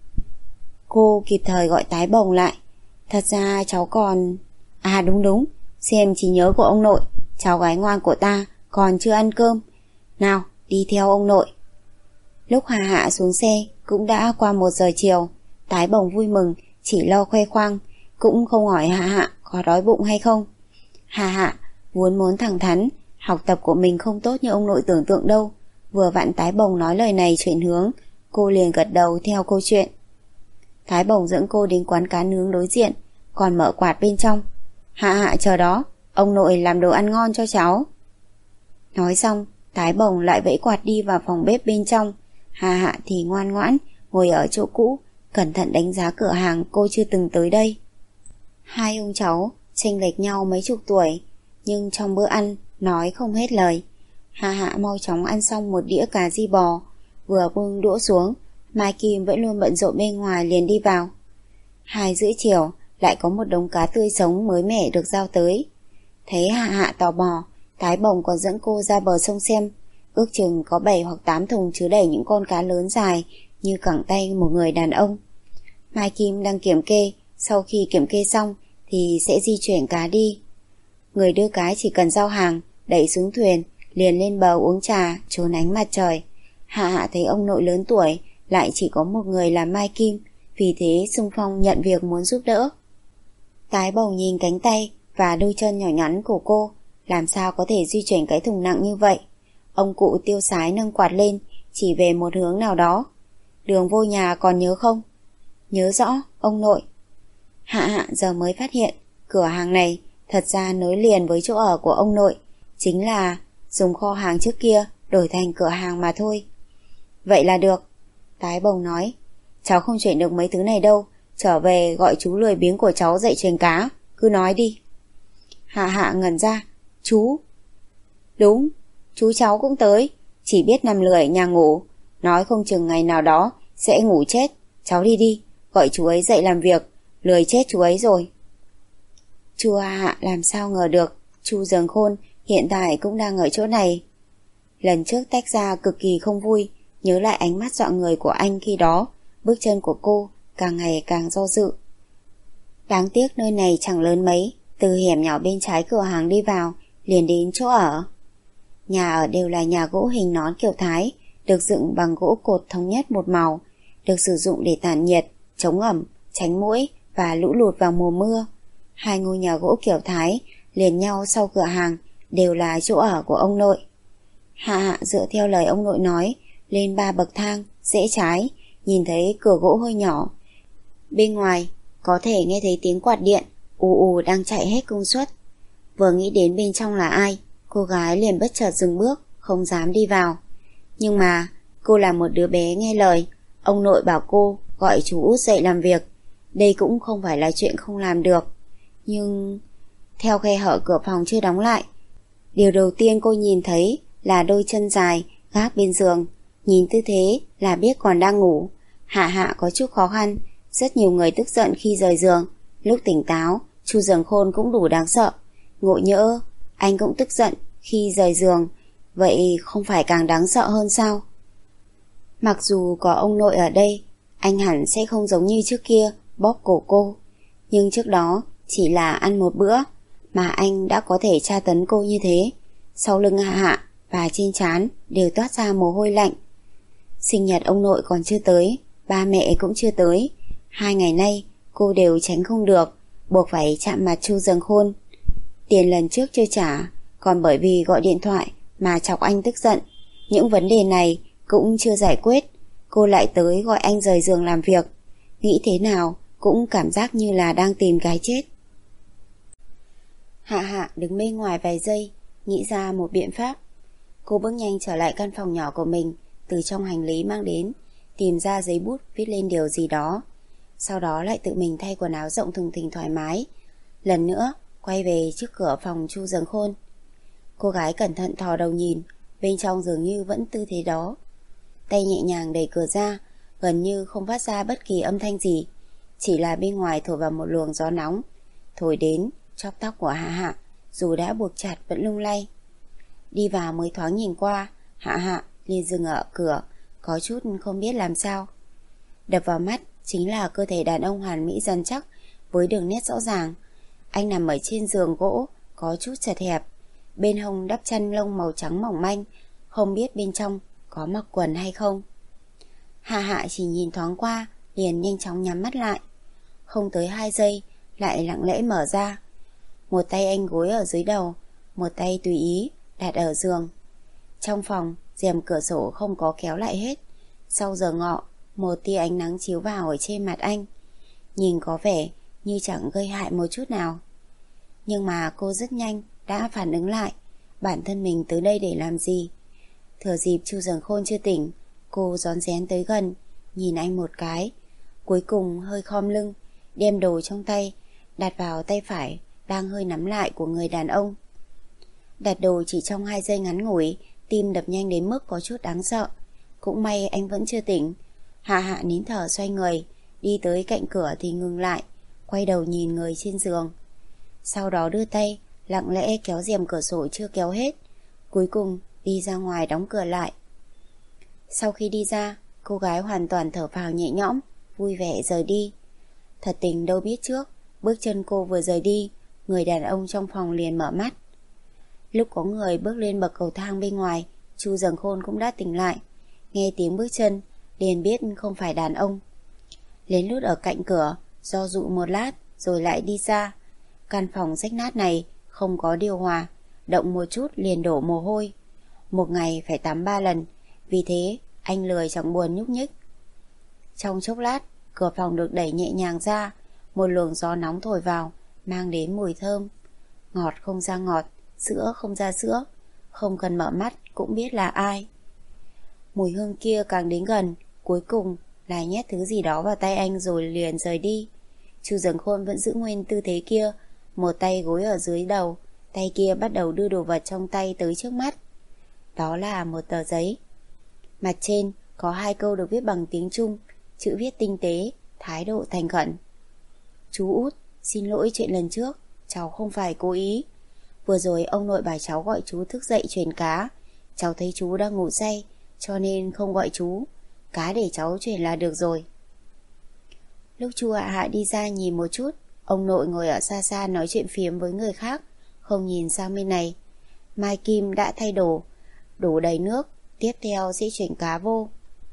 Cô kịp thời gọi Tái Bồng lại. Thật ra cháu còn... À đúng đúng, xem trí nhớ của ông nội, cháu gái ngoan của ta còn chưa ăn cơm. Nào, đi theo ông nội. Lúc Hạ Hạ xuống xe cũng đã qua một giờ chiều. Tái Bồng vui mừng, chỉ lo khoe khoang, cũng không hỏi Hạ Hạ có đói bụng hay không. Hạ Hạ vốn muốn thẳng thắn, học tập của mình không tốt như ông nội tưởng tượng đâu. Vừa vặn Tái Bồng nói lời này chuyển hướng, cô liền gật đầu theo câu chuyện. Tái Bồng dẫn cô đến quán cá nướng đối diện, còn mở quạt bên trong. Hạ Hạ chờ đó, ông nội làm đồ ăn ngon cho cháu. Nói xong, Tái Bồng lại vẫy quạt đi vào phòng bếp bên trong. Hạ Hạ thì ngoan ngoãn ngồi ở chỗ cũ, cẩn thận đánh giá cửa hàng cô chưa từng tới đây. Hai ông cháu chênh lệch nhau mấy chục tuổi, nhưng trong bữa ăn nói không hết lời. Hạ Hạ mau chóng ăn xong một đĩa cà ri bò, vừa buông đũa xuống, Mai Kim vẫn luôn bận rộn bên ngoài liền đi vào. Hai rưỡi chiều lại có một đống cá tươi sống mới mẻ được giao tới. Thấy Hạ Hạ tò mò, Tái Bồng còn dẫn cô ra bờ sông xem. Ước chừng có bảy hoặc tám thùng chứa đầy những con cá lớn dài như cẳng tay một người đàn ông. Mai Kim đang kiểm kê, sau khi kiểm kê xong thì sẽ di chuyển cá đi. Người đưa cá chỉ cần giao hàng, đẩy xuống thuyền, liền lên bờ uống trà, trốn ánh mặt trời. Hạ Hạ thấy ông nội lớn tuổi, lại chỉ có một người là Mai Kim, vì thế xung phong nhận việc muốn giúp đỡ. Tái Bồng nhìn cánh tay và đôi chân nhỏ nhắn của cô, làm sao có thể di chuyển cái thùng nặng như vậy. Ông cụ tiêu sái nâng quạt lên, chỉ về một hướng nào đó. Đường vô nhà còn nhớ không? Nhớ rõ, ông nội. Hạ Hạ giờ mới phát hiện, cửa hàng này thật ra nối liền với chỗ ở của ông nội, chính là dùng kho hàng trước kia đổi thành cửa hàng mà thôi. Vậy là được. Tái bồng nói, cháu không chuyển được mấy thứ này đâu, trở về gọi chú lười biếng của cháu dậy chuyền cá, cứ nói đi. Hạ Hạ ngẩn ra, chú? Đúng, chú cháu cũng tới, chỉ biết nằm lười ở nhà ngủ, nói không chừng ngày nào đó sẽ ngủ chết. Cháu đi đi, gọi chú ấy dậy làm việc, lười chết chú ấy rồi. Chu Hạ Hạ làm sao ngờ được Chu Dường Khôn hiện tại cũng đang ở chỗ này. Lần trước tách ra cực kỳ không vui, nhớ lại ánh mắt dọa người của anh khi đó, bước chân của cô càng ngày càng do dự. Đáng tiếc nơi này chẳng lớn mấy, từ hẻm nhỏ bên trái cửa hàng đi vào liền đến chỗ ở. Nhà ở đều là nhà gỗ hình nón kiểu Thái, được dựng bằng gỗ cột thống nhất một màu, được sử dụng để tản nhiệt, chống ẩm, tránh muỗi và lũ lụt vào mùa mưa. Hai ngôi nhà gỗ kiểu Thái liền nhau sau cửa hàng đều là chỗ ở của ông nội. Hạ Hạ dựa theo lời ông nội nói, lên ba bậc thang, rẽ trái, nhìn thấy cửa gỗ hơi nhỏ. Bên ngoài có thể nghe thấy tiếng quạt điện ù ù đang chạy hết công suất. Vừa nghĩ đến bên trong là ai, cô gái liền bất chợt dừng bước, không dám đi vào. Nhưng mà cô là một đứa bé nghe lời, ông nội bảo cô gọi chú út dậy làm việc, đây cũng không phải là chuyện không làm được. Nhưng theo khe hở cửa phòng chưa đóng lại, điều đầu tiên cô nhìn thấy là đôi chân dài gác bên giường, nhìn tư thế là biết còn đang ngủ. Hạ Hạ có chút khó khăn, rất nhiều người tức giận khi rời giường, lúc tỉnh táo Chu Dường Khôn cũng đủ đáng sợ. Ngộ nhỡ anh cũng tức giận khi rời giường, vậy không phải càng đáng sợ hơn sao? Mặc dù có ông nội ở đây, anh hẳn sẽ không giống như trước kia bóp cổ cô, nhưng trước đó chỉ là ăn một bữa mà anh đã có thể tra tấn cô như thế. Sau lưng Hạ Hạ và trên trán đều toát ra mồ hôi lạnh. Sinh nhật ông nội còn chưa tới, ba mẹ cũng chưa tới, hai ngày nay cô đều tránh không được, buộc phải chạm mặt Chu Dường Khôn. Tiền lần trước chưa trả, còn bởi vì gọi điện thoại mà chọc anh tức giận. Những vấn đề này cũng chưa giải quyết, cô lại tới gọi anh rời giường làm việc. Nghĩ thế nào cũng cảm giác như là đang tìm cái chết. Hạ Hạ đứng bên ngoài vài giây, nghĩ ra một biện pháp. Cô bước nhanh trở lại căn phòng nhỏ của mình, từ trong hành lý mang đến, tìm ra giấy bút viết lên điều gì đó. Sau đó lại tự mình thay quần áo rộng thùng thình thoải mái, lần nữa quay về trước cửa phòng Chu Dường Khôn. Cô gái cẩn thận thò đầu nhìn, bên trong dường như vẫn tư thế đó. Tay nhẹ nhàng đẩy cửa ra, gần như không phát ra bất kỳ âm thanh gì, chỉ là bên ngoài thổi vào một luồng gió nóng, thổi đến chóp tóc của Hạ Hạ, dù đã buộc chặt vẫn lung lay. Đi vào mới thoáng nhìn qua, Hạ Hạ liền dừng ở cửa, có chút không biết làm sao. Đập vào mắt chính là cơ thể đàn ông hoàn mỹ rắn chắc với đường nét rõ ràng. Anh nằm ở trên giường gỗ có chút chật hẹp, bên hông đắp chăn lông màu trắng mỏng manh, không biết bên trong có mặc quần hay không. Hạ Hạ chỉ nhìn thoáng qua liền nhanh chóng nhắm mắt lại. Không tới hai giây lại lặng lẽ mở ra. Một tay anh gối ở dưới đầu, một tay tùy ý đặt ở giường. Trong phòng rèm cửa sổ không có kéo lại hết. Sau giờ ngọ, một tia ánh nắng chiếu vào ở trên mặt anh, nhìn có vẻ như chẳng gây hại một chút nào. Nhưng mà cô rất nhanh đã phản ứng lại bản thân mình tới đây để làm gì. Thừa dịp Chu Dường Khôn chưa tỉnh, cô rón rén tới gần, nhìn anh một cái, cuối cùng hơi khom lưng, đem đồ trong tay đặt vào tay phải đang hơi nắm lại của người đàn ông. Đặt đồ chỉ trong hai giây ngắn ngủi, tim đập nhanh đến mức có chút đáng sợ. Cũng may anh vẫn chưa tỉnh. Hạ Hạ nín thở xoay người, đi tới cạnh cửa thì ngừng lại, quay đầu nhìn người trên giường. Sau đó đưa tay lặng lẽ kéo rèm cửa sổ chưa kéo hết, cuối cùng đi ra ngoài đóng cửa lại. Sau khi đi ra, cô gái hoàn toàn thở phào nhẹ nhõm, vui vẻ rời đi. Thật tình đâu biết trước, bước chân cô vừa rời đi, người đàn ông trong phòng liền mở mắt. Lúc có người bước lên bậc cầu thang bên ngoài, Chu Dường Khôn cũng đã tỉnh lại, nghe tiếng bước chân liền biết không phải đàn ông. Lén lút ở cạnh cửa, do dụ một lát rồi lại đi ra. Căn phòng rách nát này không có điều hòa, động một chút liền đổ mồ hôi. Một ngày phải tắm ba lần, vì thế anh lười chẳng buồn nhúc nhích. Trong chốc lát, cửa phòng được đẩy nhẹ nhàng ra, một luồng gió nóng thổi vào, mang đến mùi thơm. Ngọt không ra ngọt, sữa không ra sữa, không cần mở mắt cũng biết là ai. Mùi hương kia càng đến gần, cuối cùng là nhét thứ gì đó vào tay anh rồi liền rời đi. Chu Dần Khôn vẫn giữ nguyên tư thế kia, một tay gối ở dưới đầu, tay kia bắt đầu đưa đồ vật trong tay tới trước mắt. Đó là một tờ giấy. Mặt trên có hai câu được viết bằng tiếng Trung, chữ viết tinh tế, thái độ thành khẩn. Chú út, xin lỗi chuyện lần trước, cháu không phải cố ý. Vừa rồi ông nội bảo cháu gọi chú thức dậy chuyển cá, cháu thấy chú đang ngủ say, cho nên không gọi chú. Cá để cháu chuyển là được rồi. Lúc Chu Hạ Hạ đi ra nhìn một chút, ông nội ngồi ở xa xa nói chuyện phiếm với người khác, không nhìn sang bên này. Mai Kim đã thay đồ, đổ đầy nước, tiếp theo sẽ chuyển cá vô.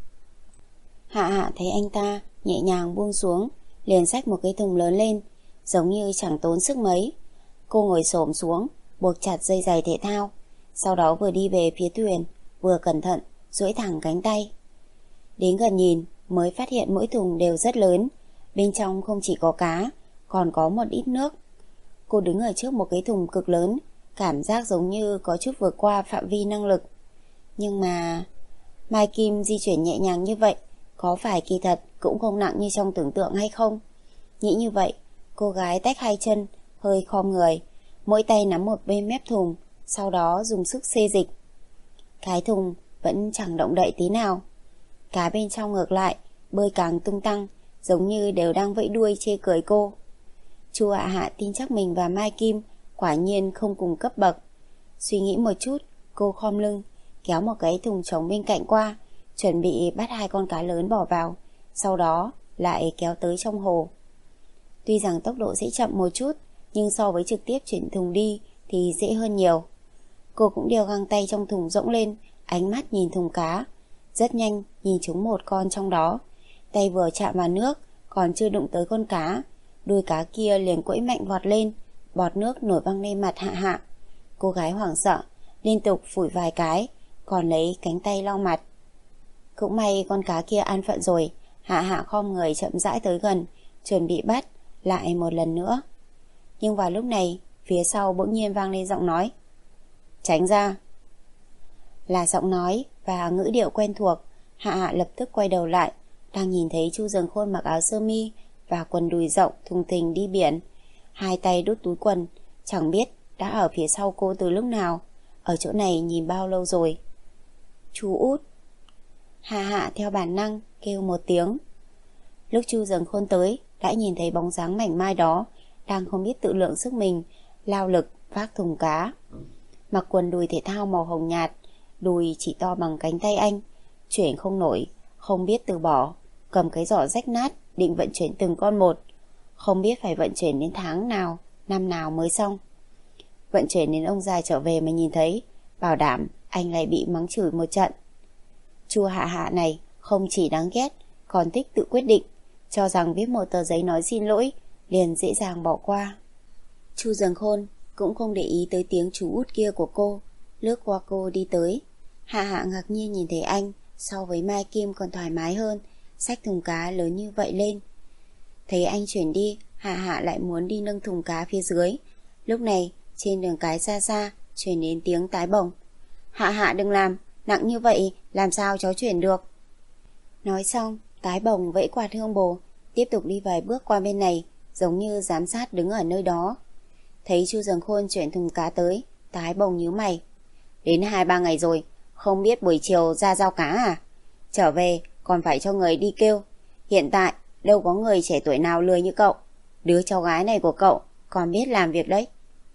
Hạ Hạ thấy anh ta nhẹ nhàng buông xuống, liền xách một cái thùng lớn lên, giống như chẳng tốn sức mấy. Cô ngồi xổm xuống, buộc chặt dây giày thể thao, sau đó vừa đi về phía thuyền, vừa cẩn thận duỗi thẳng cánh tay. Đến gần nhìn mới phát hiện mỗi thùng đều rất lớn, bên trong không chỉ có cá, còn có một ít nước. Cô đứng ở trước một cái thùng cực lớn, cảm giác giống như có chút vượt qua phạm vi năng lực. Nhưng mà Mai Kim di chuyển nhẹ nhàng như vậy, có phải kỳ thật cũng không nặng như trong tưởng tượng hay không? Nghĩ như vậy, cô gái tách hai chân, hơi khom người, mỗi tay nắm một bên mép thùng, sau đó dùng sức xê dịch. Cái thùng vẫn chẳng động đậy tí nào. Cá bên trong ngược lại bơi càng tung tăng, giống như đều đang vẫy đuôi chê cười cô. Chu Hạ Hạ tin chắc mình và Mai Kim quả nhiên không cùng cấp bậc. Suy nghĩ một chút, cô khom lưng, kéo một cái thùng trống bên cạnh qua, chuẩn bị bắt hai con cá lớn bỏ vào, sau đó lại kéo tới trong hồ. Tuy rằng tốc độ sẽ chậm một chút, nhưng so với trực tiếp chuyển thùng đi thì dễ hơn nhiều. Cô cũng đeo găng tay trong thùng rỗng lên, ánh mắt nhìn thùng cá. Rất nhanh nhìn trúng một con trong đó. Tay vừa chạm vào nước, còn chưa đụng tới con cá, đuôi cá kia liền quẫy mạnh vọt lên, bọt nước nổi văng lên mặt Hạ Hạ. Cô gái hoảng sợ, liên tục phủi vài cái, còn lấy cánh tay lau mặt. Cũng may con cá kia an phận rồi. Hạ Hạ khom người chậm rãi tới gần, chuẩn bị bắt lại một lần nữa. Nhưng vào lúc này, phía sau bỗng nhiên vang lên giọng nói. Tránh ra. Là giọng nói và ngữ điệu quen thuộc. Hạ Hạ lập tức quay đầu lại, đang nhìn thấy Chu Dần Khôn mặc áo sơ mi và quần đùi rộng thùng thình đi biển, hai tay đút túi quần, chẳng biết đã ở phía sau cô từ lúc nào, ở chỗ này nhìn bao lâu rồi. Chú út. Hạ Hạ theo bản năng kêu một tiếng. Lúc Chu Dần Khôn tới, đã nhìn thấy bóng dáng mảnh mai đó đang không biết tự lượng sức mình, lao lực vác thùng cá. Mặc quần đùi thể thao màu hồng nhạt, đùi chỉ to bằng cánh tay anh, chuyển không nổi, không biết từ bỏ, cầm cái giỏ rách nát định vận chuyển từng con một, không biết phải vận chuyển đến tháng nào, năm nào mới xong. Vận chuyển đến ông già trở về mà nhìn thấy, bảo đảm anh lại bị mắng chửi một trận. Chu Hạ Hạ này không chỉ đáng ghét, còn thích tự quyết định, cho rằng viết một tờ giấy nói xin lỗi liền dễ dàng bỏ qua. Chu Dần Khôn cũng không để ý tới tiếng chú út kia của cô, lướt qua cô đi tới. Hạ Hạ ngạc nhiên nhìn thấy anh so với Mai Kim còn thoải mái hơn, xách thùng cá lớn như vậy lên. Thấy anh chuyển đi, Hạ Hạ lại muốn đi nâng thùng cá phía dưới. Lúc này trên đường cái xa xa truyền đến tiếng tái bổng. Hạ Hạ đừng làm, nặng như vậy làm sao cháu chuyển được. Nói xong, tái bổng vẫy quạt hương bồ, tiếp tục đi vài bước qua bên này, giống như giám sát đứng ở nơi đó. Thấy Chu Dần Khôn chuyển thùng cá tới, tái bồng nhíu mày. Đến hai ba ngày rồi, không biết buổi chiều ra giao cá à? Trở về còn phải cho người đi kêu. Hiện tại đâu có người trẻ tuổi nào lười như cậu. Đứa cháu gái này của cậu còn biết làm việc đấy.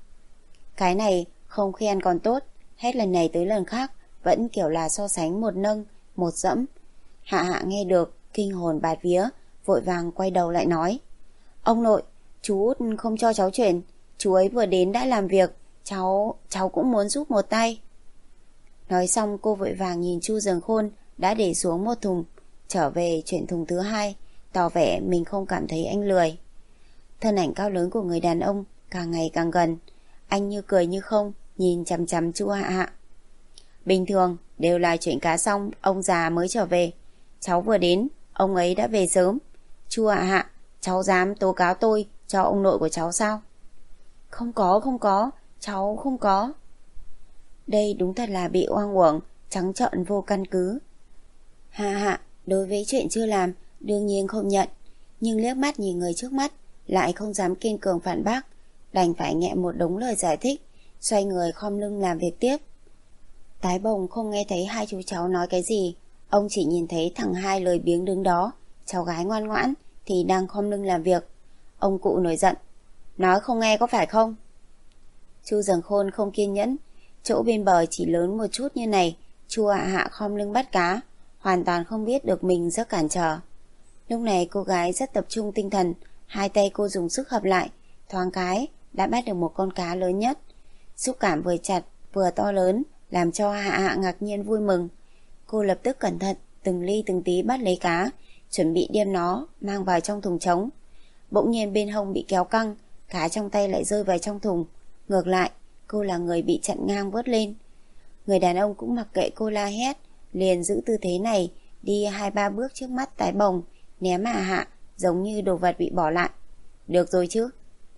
Cái này không khen còn tốt, hết lần này tới lần khác vẫn kiểu là so sánh một nâng, một dẫm. Hạ Hạ nghe được, kinh hồn bạt vía, vội vàng quay đầu lại nói. Ông nội, chú út không cho cháu chuyển, chú ấy vừa đến đã làm việc, cháu, cháu cũng muốn giúp một tay. Nói xong cô vội vàng nhìn Chu Dần Khôn đã để xuống một thùng, trở về chuyển thùng thứ hai, tỏ vẻ mình không cảm thấy anh lười. Thân ảnh cao lớn của người đàn ông càng ngày càng gần, anh như cười như không, nhìn chằm chằm Chu Hạ Hạ. Bình thường đều là chuyện cá xong ông già mới trở về. Cháu vừa đến, ông ấy đã về sớm. Chu Hạ Hạ, cháu dám tố cáo tôi cho ông nội của cháu sao? Không có, không có, cháu không có. Đây đúng thật là bị oan uổng, trắng trợn vô căn cứ. Hạ Hạ đối với chuyện chưa làm đương nhiên không nhận, nhưng liếc mắt nhìn người trước mắt lại không dám kiên cường phản bác, đành phải nghẹn một đống lời giải thích, xoay người khom lưng làm việc tiếp. Tái Bồng không nghe thấy hai chú cháu nói cái gì, ông chỉ nhìn thấy thằng Hai lười biếng đứng đó, cháu gái ngoan ngoãn thì đang khom lưng làm việc. Ông cụ nổi giận, nói không nghe có phải không? Chu Dần Khôn không kiên nhẫn, chỗ bên bờ chỉ lớn một chút như này, Chu Hạ Hạ khom lưng bắt cá, hoàn toàn không biết được mình rất cản trở. Lúc này cô gái rất tập trung tinh thần, hai tay cô dùng sức hợp lại, thoáng cái đã bắt được một con cá lớn nhất. Xúc cảm vừa chặt vừa to lớn làm cho Hạ Hạ ngạc nhiên vui mừng. Cô lập tức cẩn thận từng ly từng tí bắt lấy cá, chuẩn bị đem nó mang vào trong thùng trống. Bỗng nhiên bên hông bị kéo căng, cá trong tay lại rơi vào trong thùng. Ngược lại, cô là người bị chặn ngang vớt lên. Người đàn ông cũng mặc kệ cô la hét, liền giữ tư thế này, đi hai ba bước trước mắt Tái Bồng, ném Hạ Hạ giống như đồ vật bị bỏ lại. Được rồi chứ?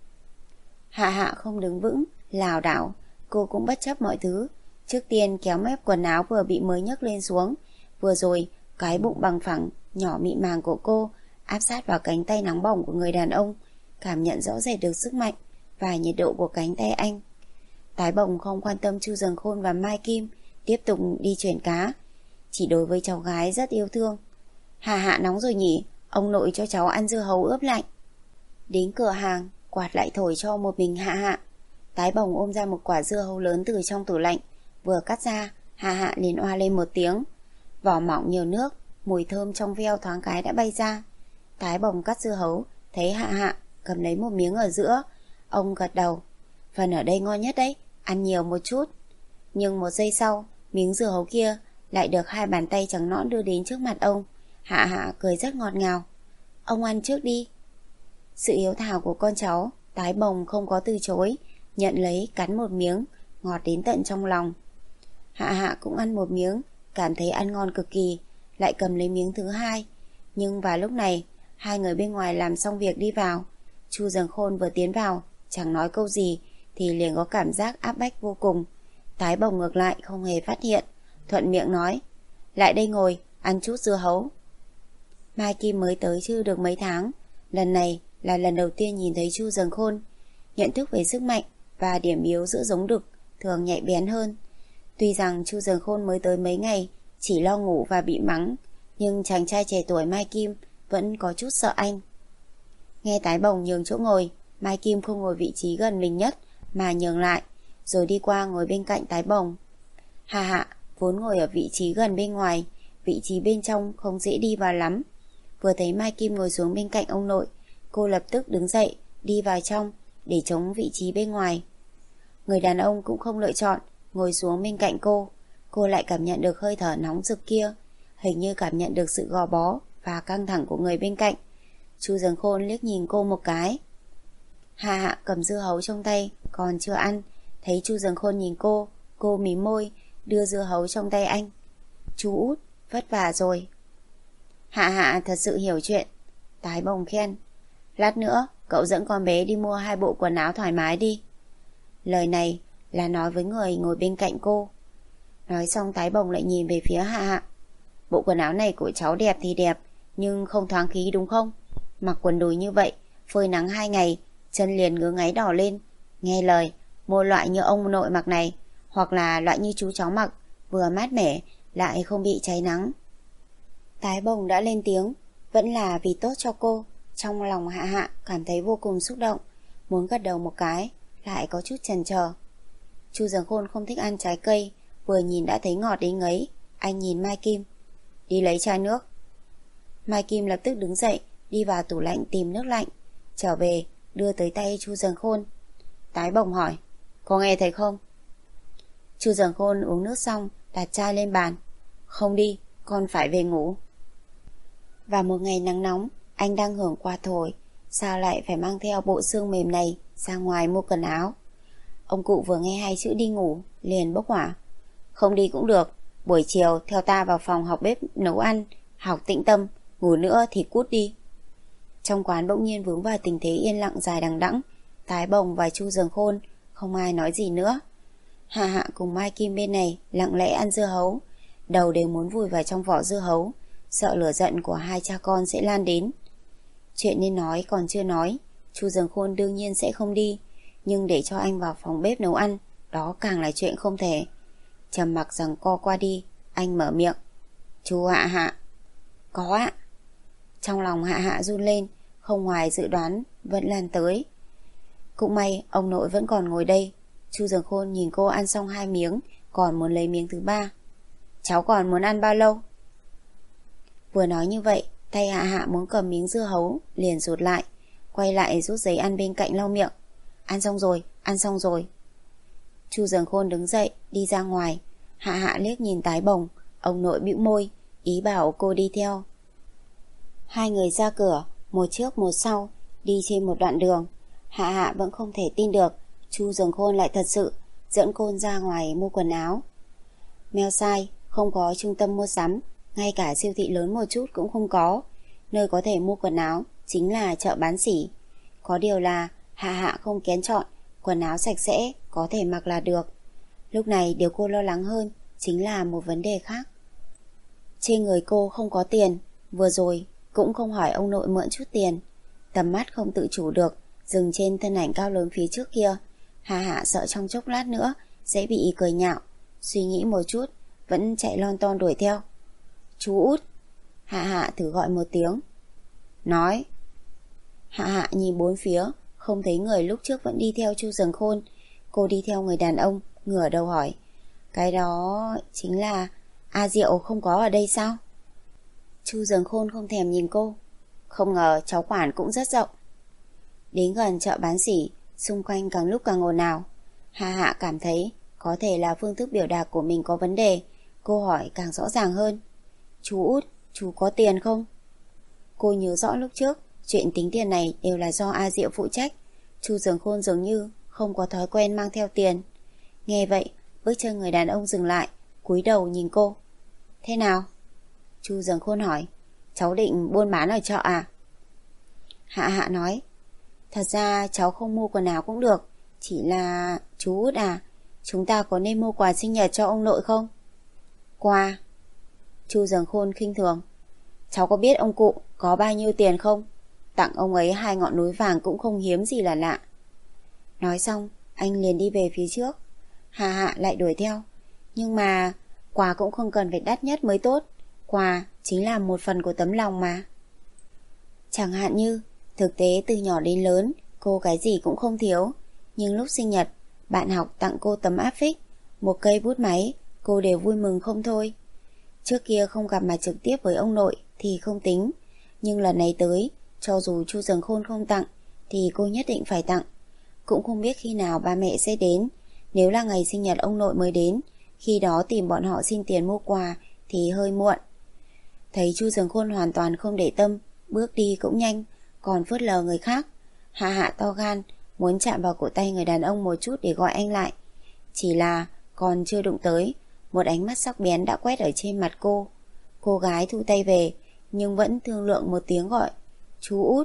Hạ Hạ không đứng vững, lảo đảo, cô cũng bất chấp mọi thứ. Trước tiên kéo mép quần áo vừa bị mới nhấc lên xuống. Vừa rồi, cái bụng bằng phẳng, nhỏ mịn màng của cô áp sát vào cánh tay nóng bỏng của người đàn ông, cảm nhận rõ rệt được sức mạnh và nhiệt độ của cánh tay anh. Tái Bồng không quan tâm Chu Dần Khôn và Mai Kim, tiếp tục đi chuyển cá. Chỉ đối với cháu gái rất yêu thương. Hạ Hạ nóng rồi nhỉ, ông nội cho cháu ăn dưa hấu ướp lạnh. Đến cửa hàng, quạt lại thổi cho một mình Hạ Hạ. Tái Bồng ôm ra một quả dưa hấu lớn từ trong tủ lạnh, vừa cắt ra, Hạ Hạ liền oa lên một tiếng. Vỏ mỏng nhiều nước, mùi thơm trong veo thoáng cái đã bay ra. Tái Bồng cắt dưa hấu, thấy Hạ Hạ cầm lấy một miếng ở giữa, ông gật đầu. Phần ở đây ngon nhất đấy, ăn nhiều một chút. Nhưng một giây sau, miếng dưa hấu kia lại được hai bàn tay trắng nõn đưa đến trước mặt ông. Hạ Hạ cười rất ngọt ngào. Ông ăn trước đi. Sự hiếu thảo của con cháu, Tái Bồng không có từ chối, nhận lấy cắn một miếng, ngọt đến tận trong lòng. Hạ Hạ cũng ăn một miếng, cảm thấy ăn ngon cực kỳ, lại cầm lấy miếng thứ hai. Nhưng vào lúc này, hai người bên ngoài làm xong việc đi vào. Chu Dần Khôn vừa tiến vào, chẳng nói câu gì, thì liền có cảm giác áp bách vô cùng. Tái Bồng ngược lại không hề phát hiện, thuận miệng nói, lại đây ngồi, ăn chút dưa hấu. Mai Kim mới tới chưa được mấy tháng, lần này là lần đầu tiên nhìn thấy Chu Dần Khôn. Nhận thức về sức mạnh và điểm yếu giữa giống đực thường nhạy bén hơn. Tuy rằng Chu Dần Khôn mới tới mấy ngày, chỉ lo ngủ và bị mắng, nhưng chàng trai trẻ tuổi Mai Kim vẫn có chút sợ anh. Nghe Tái Bồng nhường chỗ ngồi, Mai Kim không ngồi vị trí gần mình nhất mà nhường lại, rồi đi qua ngồi bên cạnh Tái Bồng. Hạ Hạ vốn ngồi ở vị trí gần bên ngoài, vị trí bên trong không dễ đi vào lắm. Vừa thấy Mai Kim ngồi xuống bên cạnh ông nội, cô lập tức đứng dậy đi vào trong để chống vị trí bên ngoài. Người đàn ông cũng không lựa chọn ngồi xuống bên cạnh cô. Cô lại cảm nhận được hơi thở nóng rực kia, hình như cảm nhận được sự gò bó và căng thẳng của người bên cạnh. Chu Dần Khôn liếc nhìn cô một cái. Hạ Hạ cầm dưa hấu trong tay còn chưa ăn, thấy Chu Dần Khôn nhìn cô, cô mím môi đưa dưa hấu trong tay anh. Chú út vất vả rồi. Hạ Hạ thật sự hiểu chuyện. Tái Bồng khen, lát nữa cậu dẫn con bé đi mua hai bộ quần áo thoải mái đi. Lời này là nói với người ngồi bên cạnh cô. Nói xong Tái Bồng lại nhìn về phía Hạ Hạ. Bộ quần áo này của cháu đẹp thì đẹp, nhưng không thoáng khí đúng không? Mặc quần đùi như vậy, phơi nắng hai ngày, chân liền ngứa ngáy đỏ lên. Nghe lời, mua loại như ông nội mặc này, hoặc là loại như chú cháu mặc, vừa mát mẻ, lại không bị cháy nắng. Tái Bồng đã lên tiếng, vẫn là vì tốt cho cô. Trong lòng Hạ Hạ cảm thấy vô cùng xúc động, muốn gật đầu một cái, lại có chút chần chờ. Chu Dần Khôn không thích ăn trái cây, vừa nhìn đã thấy ngọt đến ngấy. Anh nhìn Mai Kim, đi lấy chai nước. Mai Kim lập tức đứng dậy, đi vào tủ lạnh tìm nước lạnh, trở về đưa tới tay Chu Dần Khôn. Tái Bồng hỏi, có nghe thấy không? Chu Dần Khôn uống nước xong đặt chai lên bàn. Không đi, con phải về ngủ. Và một ngày nắng nóng, anh đang hưởng quạt thổi, sao lại phải mang theo bộ xương mềm này ra ngoài mua quần áo? Ông cụ vừa nghe hai chữ đi ngủ liền bốc hỏa. Không đi cũng được, buổi chiều theo ta vào phòng học bếp nấu ăn, học tĩnh tâm, ngủ nữa thì cút đi. Trong quán bỗng nhiên vướng vào tình thế yên lặng dài đằng đẵng. Tái Bồng và Chu Giường Khôn không ai nói gì nữa. Hạ Hạ cùng Mai Kim bên này lặng lẽ ăn dưa hấu, đầu đều muốn vùi vào trong vỏ dưa hấu, sợ lửa giận của hai cha con sẽ lan đến. Chuyện nên nói còn chưa nói, Chu Giường Khôn đương nhiên sẽ không đi, nhưng để cho anh vào phòng bếp nấu ăn, đó càng là chuyện không thể. Trầm mặc rằng co qua đi, anh mở miệng. Chú Hạ Hạ. Có ạ. Trong lòng Hạ Hạ run lên, không ngoài dự đoán vẫn lan tới. Cũng may ông nội vẫn còn ngồi đây. Chu Giường Khôn nhìn cô ăn xong hai miếng, còn muốn lấy miếng thứ ba. Cháu còn muốn ăn bao lâu? Vừa nói như vậy, tay Hạ Hạ muốn cầm miếng dưa hấu liền rụt lại, quay lại rút giấy ăn bên cạnh lau miệng. Ăn xong rồi, ăn xong rồi. Chu Giường Khôn đứng dậy đi ra ngoài. Hạ Hạ liếc nhìn Tái Bồng, ông nội bĩu môi, ý bảo cô đi theo. Hai người ra cửa, một trước một sau, đi trên một đoạn đường. Hạ Hạ vẫn không thể tin được Chu Giường Khôn lại thật sự dẫn cô ra ngoài mua quần áo. Meo sai, không có trung tâm mua sắm, ngay cả siêu thị lớn một chút cũng không có. Nơi có thể mua quần áo chính là chợ bán sỉ. Có điều là Hạ Hạ không kén chọn, quần áo sạch sẽ có thể mặc là được. Lúc này điều cô lo lắng hơn chính là một vấn đề khác. Trên người cô không có tiền, vừa rồi cũng không hỏi ông nội mượn chút tiền. Tầm mắt không tự chủ được dừng trên thân ảnh cao lớn phía trước kia. Hạ Hạ sợ trong chốc lát nữa sẽ bị cười nhạo. Suy nghĩ một chút, vẫn chạy lon ton đuổi theo. Chú Út. Hạ Hạ thử gọi một tiếng. Nói. Hạ Hạ nhìn bốn phía, không thấy người lúc trước vẫn đi theo Chu Giường Khôn. Cô đi theo người đàn ông, ngửa đầu hỏi. Cái đó chính là A Diệu không có ở đây sao? Chu Giường Khôn không thèm nhìn cô. Không ngờ cháu quản cũng rất rộng. Đến gần chợ bán sỉ, xung quanh càng lúc càng ồn ào. Hạ Hạ cảm thấy có thể là phương thức biểu đạt của mình có vấn đề. Cô hỏi càng rõ ràng hơn. Chú Út, chú có tiền không? Cô nhớ rõ lúc trước chuyện tính tiền này đều là do A Diệu phụ trách. Chu Giường Khôn dường như không có thói quen mang theo tiền. Nghe vậy, bước chân người đàn ông dừng lại, cúi đầu nhìn cô. Thế nào? Chu Giường Khôn hỏi. Cháu định buôn bán ở chợ à? Hạ Hạ nói. Thật ra cháu không mua quần áo cũng được, chỉ là... Chú Út à, chúng ta có nên mua quà sinh nhật cho ông nội không? Quà? Chu Giường Khôn khinh thường. Cháu có biết ông cụ có bao nhiêu tiền không? Tặng ông ấy hai ngọn núi vàng cũng không hiếm gì là lạ. Nói xong, anh liền đi về phía trước. Hạ Hạ lại đuổi theo. Nhưng mà quà cũng không cần phải đắt nhất mới tốt. Quà chính là một phần của tấm lòng mà. Chẳng hạn như thực tế từ nhỏ đến lớn cô cái gì cũng không thiếu. Nhưng lúc sinh nhật, bạn học tặng cô tấm áp phích, một cây bút máy, cô đều vui mừng không thôi. Trước kia không gặp mặt trực tiếp với ông nội thì không tính, nhưng lần này tới, cho dù Chu Giường Khôn không tặng thì cô nhất định phải tặng. Cũng không biết khi nào ba mẹ sẽ đến. Nếu là ngày sinh nhật ông nội mới đến, khi đó tìm bọn họ xin tiền mua quà thì hơi muộn. Thấy Chu Giường Khôn hoàn toàn không để tâm, bước đi cũng nhanh, còn phớt lờ người khác. Hạ Hạ to gan muốn chạm vào cổ tay người đàn ông một chút để gọi anh lại. Chỉ là còn chưa đụng tới, một ánh mắt sắc bén đã quét ở trên mặt cô. Cô gái thu tay về, nhưng vẫn thương lượng một tiếng gọi. Chú Út.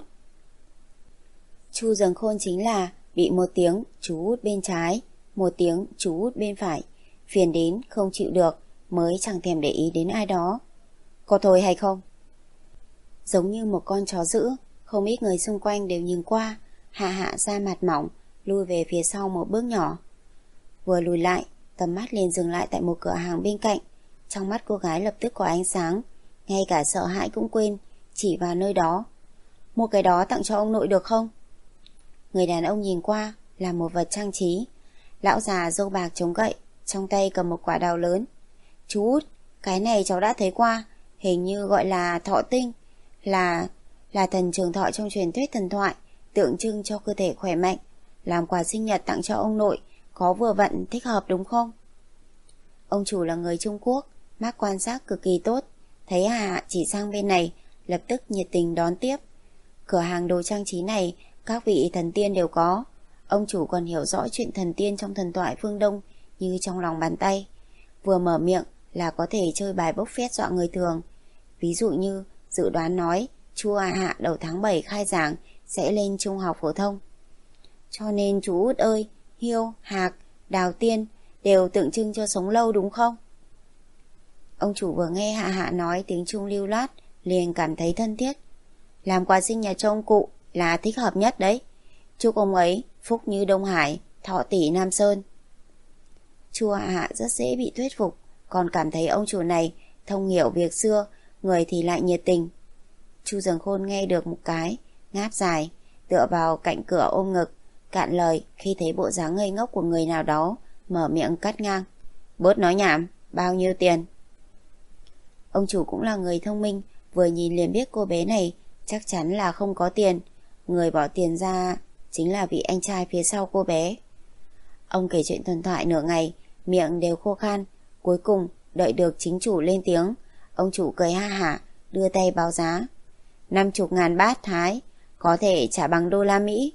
Chu Giường Khôn chính là bị một tiếng chú Út bên trái, một tiếng chú Út bên phải, phiền đến không chịu được, mới chẳng thèm để ý đến ai đó. Có thôi hay không? Giống như một con chó dữ, không ít người xung quanh đều nhìn qua. Hạ Hạ da mặt mỏng, lui về phía sau một bước nhỏ. Vừa lùi lại, tầm mắt liền dừng lại tại một cửa hàng bên cạnh. Trong mắt cô gái lập tức có ánh sáng, ngay cả sợ hãi cũng quên, chỉ vào nơi đó. Mua cái đó tặng cho ông nội được không? Người đàn ông nhìn qua là một vật trang trí. Lão già râu bạc chống gậy, trong tay cầm một quả đào lớn. Chú Út, cái này cháu đã thấy qua, hình như gọi là thọ tinh, là là thần trường thọ trong truyền thuyết thần thoại, tượng trưng cho cơ thể khỏe mạnh. Làm quà sinh nhật tặng cho ông nội, có vừa vặn thích hợp đúng không? Ông chủ là người Trung Quốc, mắt quan sát cực kỳ tốt. Thấy Hà chỉ sang bên này, lập tức nhiệt tình đón tiếp. Cửa hàng đồ trang trí này các vị thần tiên đều có. Ông chủ còn hiểu rõ chuyện thần tiên trong thần thoại phương Đông như trong lòng bàn tay. Vừa mở miệng là có thể chơi bài bốc phét dọa người thường. Ví dụ như dự đoán nói chú A Hạ đầu tháng bảy khai giảng sẽ lên trung học phổ thông. Cho nên chú Út ơi, hiêu, hạc, đào tiên đều tượng trưng cho sống lâu đúng không? Ông chủ vừa nghe Hạ Hạ nói tiếng Trung lưu loát liền cảm thấy thân thiết. Làm quà sinh nhật cho ông cụ là thích hợp nhất đấy. Chúc ông ấy phúc như Đông Hải, thọ tỷ Nam Sơn. Chu Hạ Hạ rất dễ bị thuyết phục, còn cảm thấy ông chủ này thông hiểu việc xưa, người thì lại nhiệt tình. Chu Dường Khôn nghe được một cái, ngáp dài, tựa vào cạnh cửa ôm ngực, cạn lời khi thấy bộ dáng ngây ngốc của người nào đó, mở miệng cắt ngang. Bớt nói nhảm, bao nhiêu tiền? Ông chủ cũng là người thông minh, vừa nhìn liền biết cô bé này chắc chắn là không có tiền. Người bỏ tiền ra chính là vị anh trai phía sau cô bé. Ông kể chuyện thần thoại nửa ngày, miệng đều khô khan. Cuối cùng đợi được chính chủ lên tiếng, ông chủ cười ha hả, đưa tay báo giá. Năm chục ngàn bát Thái, có thể trả bằng đô la Mỹ.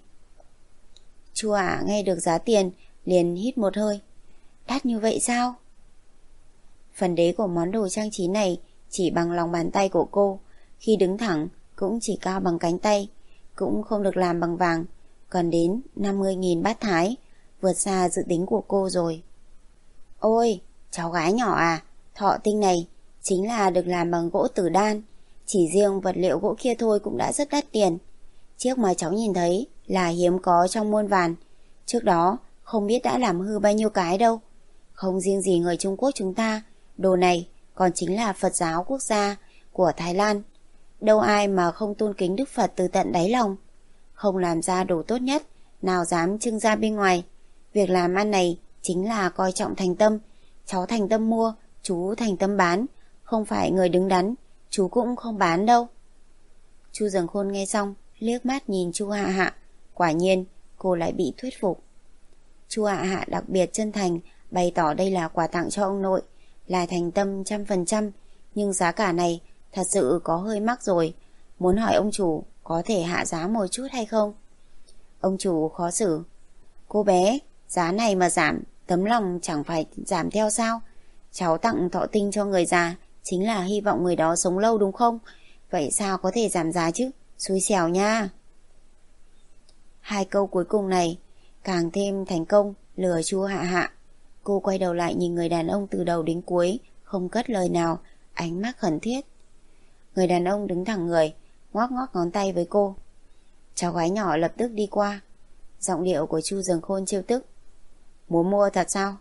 Chu Ả nghe được giá tiền liền hít một hơi. Đắt như vậy sao? Phần đế của món đồ trang trí này chỉ bằng lòng bàn tay của cô, khi đứng thẳng cũng chỉ cao bằng cánh tay, cũng không được làm bằng vàng, còn đến năm mươi nghìn bát Thái, vượt xa dự tính của cô rồi. Ôi, cháu gái nhỏ à, thọ tinh này chính là được làm bằng gỗ tử đan, chỉ riêng vật liệu gỗ kia thôi cũng đã rất đắt tiền. Chiếc mà cháu nhìn thấy là hiếm có trong muôn vàn, trước đó không biết đã làm hư bao nhiêu cái đâu. Không riêng gì người Trung Quốc chúng ta, đồ này còn chính là Phật giáo quốc gia của Thái Lan. Đâu ai mà không tôn kính Đức Phật từ tận đáy lòng. Không làm ra đồ tốt nhất, nào dám trưng ra bên ngoài. Việc làm ăn này chính là coi trọng thành tâm. Cháu thành tâm mua, chú thành tâm bán. Không phải người đứng đắn, chú cũng không bán đâu. Chu Dường Khôn nghe xong, liếc mắt nhìn Chu Hạ Hạ. Quả nhiên, cô lại bị thuyết phục. Chu Hạ Hạ đặc biệt chân thành, bày tỏ đây là quà tặng cho ông nội, là thành tâm trăm phần trăm. Nhưng giá cả này thật sự có hơi mắc rồi. Muốn hỏi ông chủ có thể hạ giá một chút hay không? Ông chủ khó xử. Cô bé, giá này mà giảm, tấm lòng chẳng phải giảm theo sao? Cháu tặng thọ tinh cho người già chính là hy vọng người đó sống lâu đúng không? Vậy sao có thể giảm giá chứ? Xui xẻo nha. Hai câu cuối cùng này càng thêm thành công lừa Chu Hạ Hạ. Cô quay đầu lại nhìn người đàn ông từ đầu đến cuối, không cất lời nào, ánh mắt khẩn thiết. Người đàn ông đứng thẳng người, ngoắc ngoắc ngón tay với cô. Cháu gái nhỏ lập tức đi qua. Giọng điệu của Chu Dường Khôn trêu tức. Muốn mua thật sao?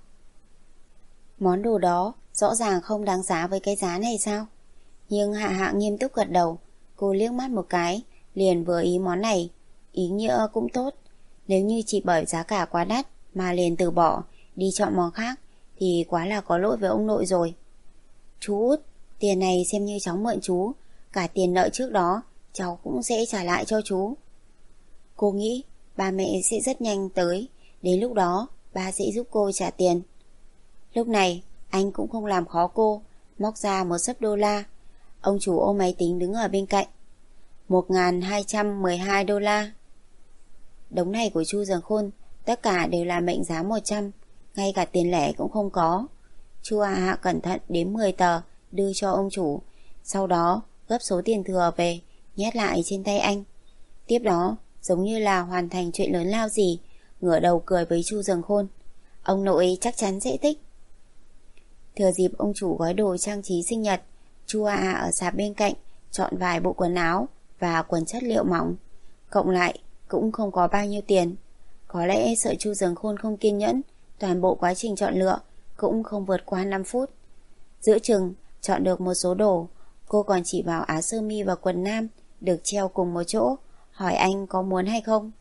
Món đồ đó rõ ràng không đáng giá với cái giá này sao? Nhưng Hạ Hạ nghiêm túc gật đầu. Cô liếc mắt một cái, liền vừa ý món này. Ý nghĩa cũng tốt. Nếu như chỉ bởi giá cả quá đắt mà liền từ bỏ, đi chọn món khác, thì quá là có lỗi với ông nội rồi. Chú Út, tiền này xem như cháu mượn chú, cả tiền nợ trước đó cháu cũng sẽ trả lại cho chú. Cô nghĩ ba mẹ sẽ rất nhanh tới, đến lúc đó ba sẽ giúp cô trả tiền. Lúc này anh cũng không làm khó cô, móc ra một xấp đô la. Ông chủ ôm máy tính đứng ở bên cạnh. Một nghìn hai trăm mười hai đô la. Đống này của Chu Dường Khôn tất cả đều là mệnh giá một trăm, ngay cả tiền lẻ cũng không có. Chu Hạ Hạ cẩn thận đếm mười tờ đưa cho ông chủ, sau đó gấp số tiền thừa về nhét lại trên tay anh. Tiếp đó giống như là hoàn thành chuyện lớn lao gì, ngửa đầu cười với Chu Dường Khôn. Ông nội chắc chắn sẽ thích. Thừa dịp ông chủ gói đồ trang trí sinh nhật, Chu Hạ Hạ ở sạp bên cạnh chọn vài bộ quần áo và quần chất liệu mỏng, cộng lại cũng không có bao nhiêu tiền. Có lẽ sợ Chu Dường Khôn không kiên nhẫn, toàn bộ quá trình chọn lựa cũng không vượt qua năm phút. Giữa chừng chọn được một số đồ, cô còn chỉ vào áo sơ mi và quần nam được treo cùng một chỗ, hỏi anh có muốn hay không.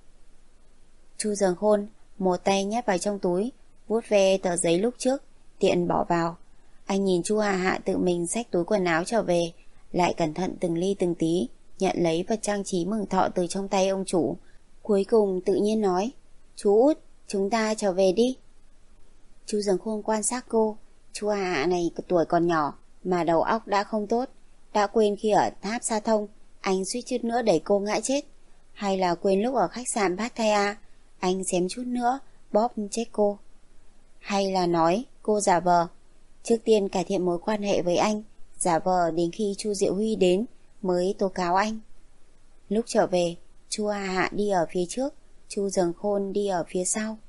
Chu Dường Khôn một tay nhét vào trong túi, vuốt ve tờ giấy lúc trước, tiện bỏ vào. Anh nhìn Chu Hạ Hạ tự mình xách túi quần áo trở về, lại cẩn thận từng ly từng tí nhận lấy vật trang trí mừng thọ từ trong tay ông chủ. Cuối cùng tự nhiên nói, chú Út, chúng ta trở về đi. Chu Dường Khôn quan sát cô. Chu Hạ Hạ này tuổi còn nhỏ mà đầu óc đã không tốt, đã quên khi ở tháp Sa Thông anh suýt chút nữa đẩy cô ngã chết, hay là quên lúc ở khách sạn Pattaya Anh xém chút nữa bóp chết cô. Hay là nói cô giả vờ, trước tiên cải thiện mối quan hệ với anh, giả vờ đến khi Chu Diệu Huy đến mới tố cáo anh. Lúc trở về, Chu Hạ Hạ đi ở phía trước, Chu Dường Khôn đi ở phía sau.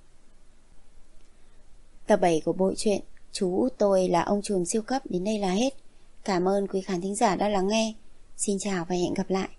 Tập bảy của bộ truyện Chú Út Tôi Là Ông Trùm Siêu Cấp đến đây là hết. Cảm ơn quý khán thính giả đã lắng nghe. Xin chào và hẹn gặp lại.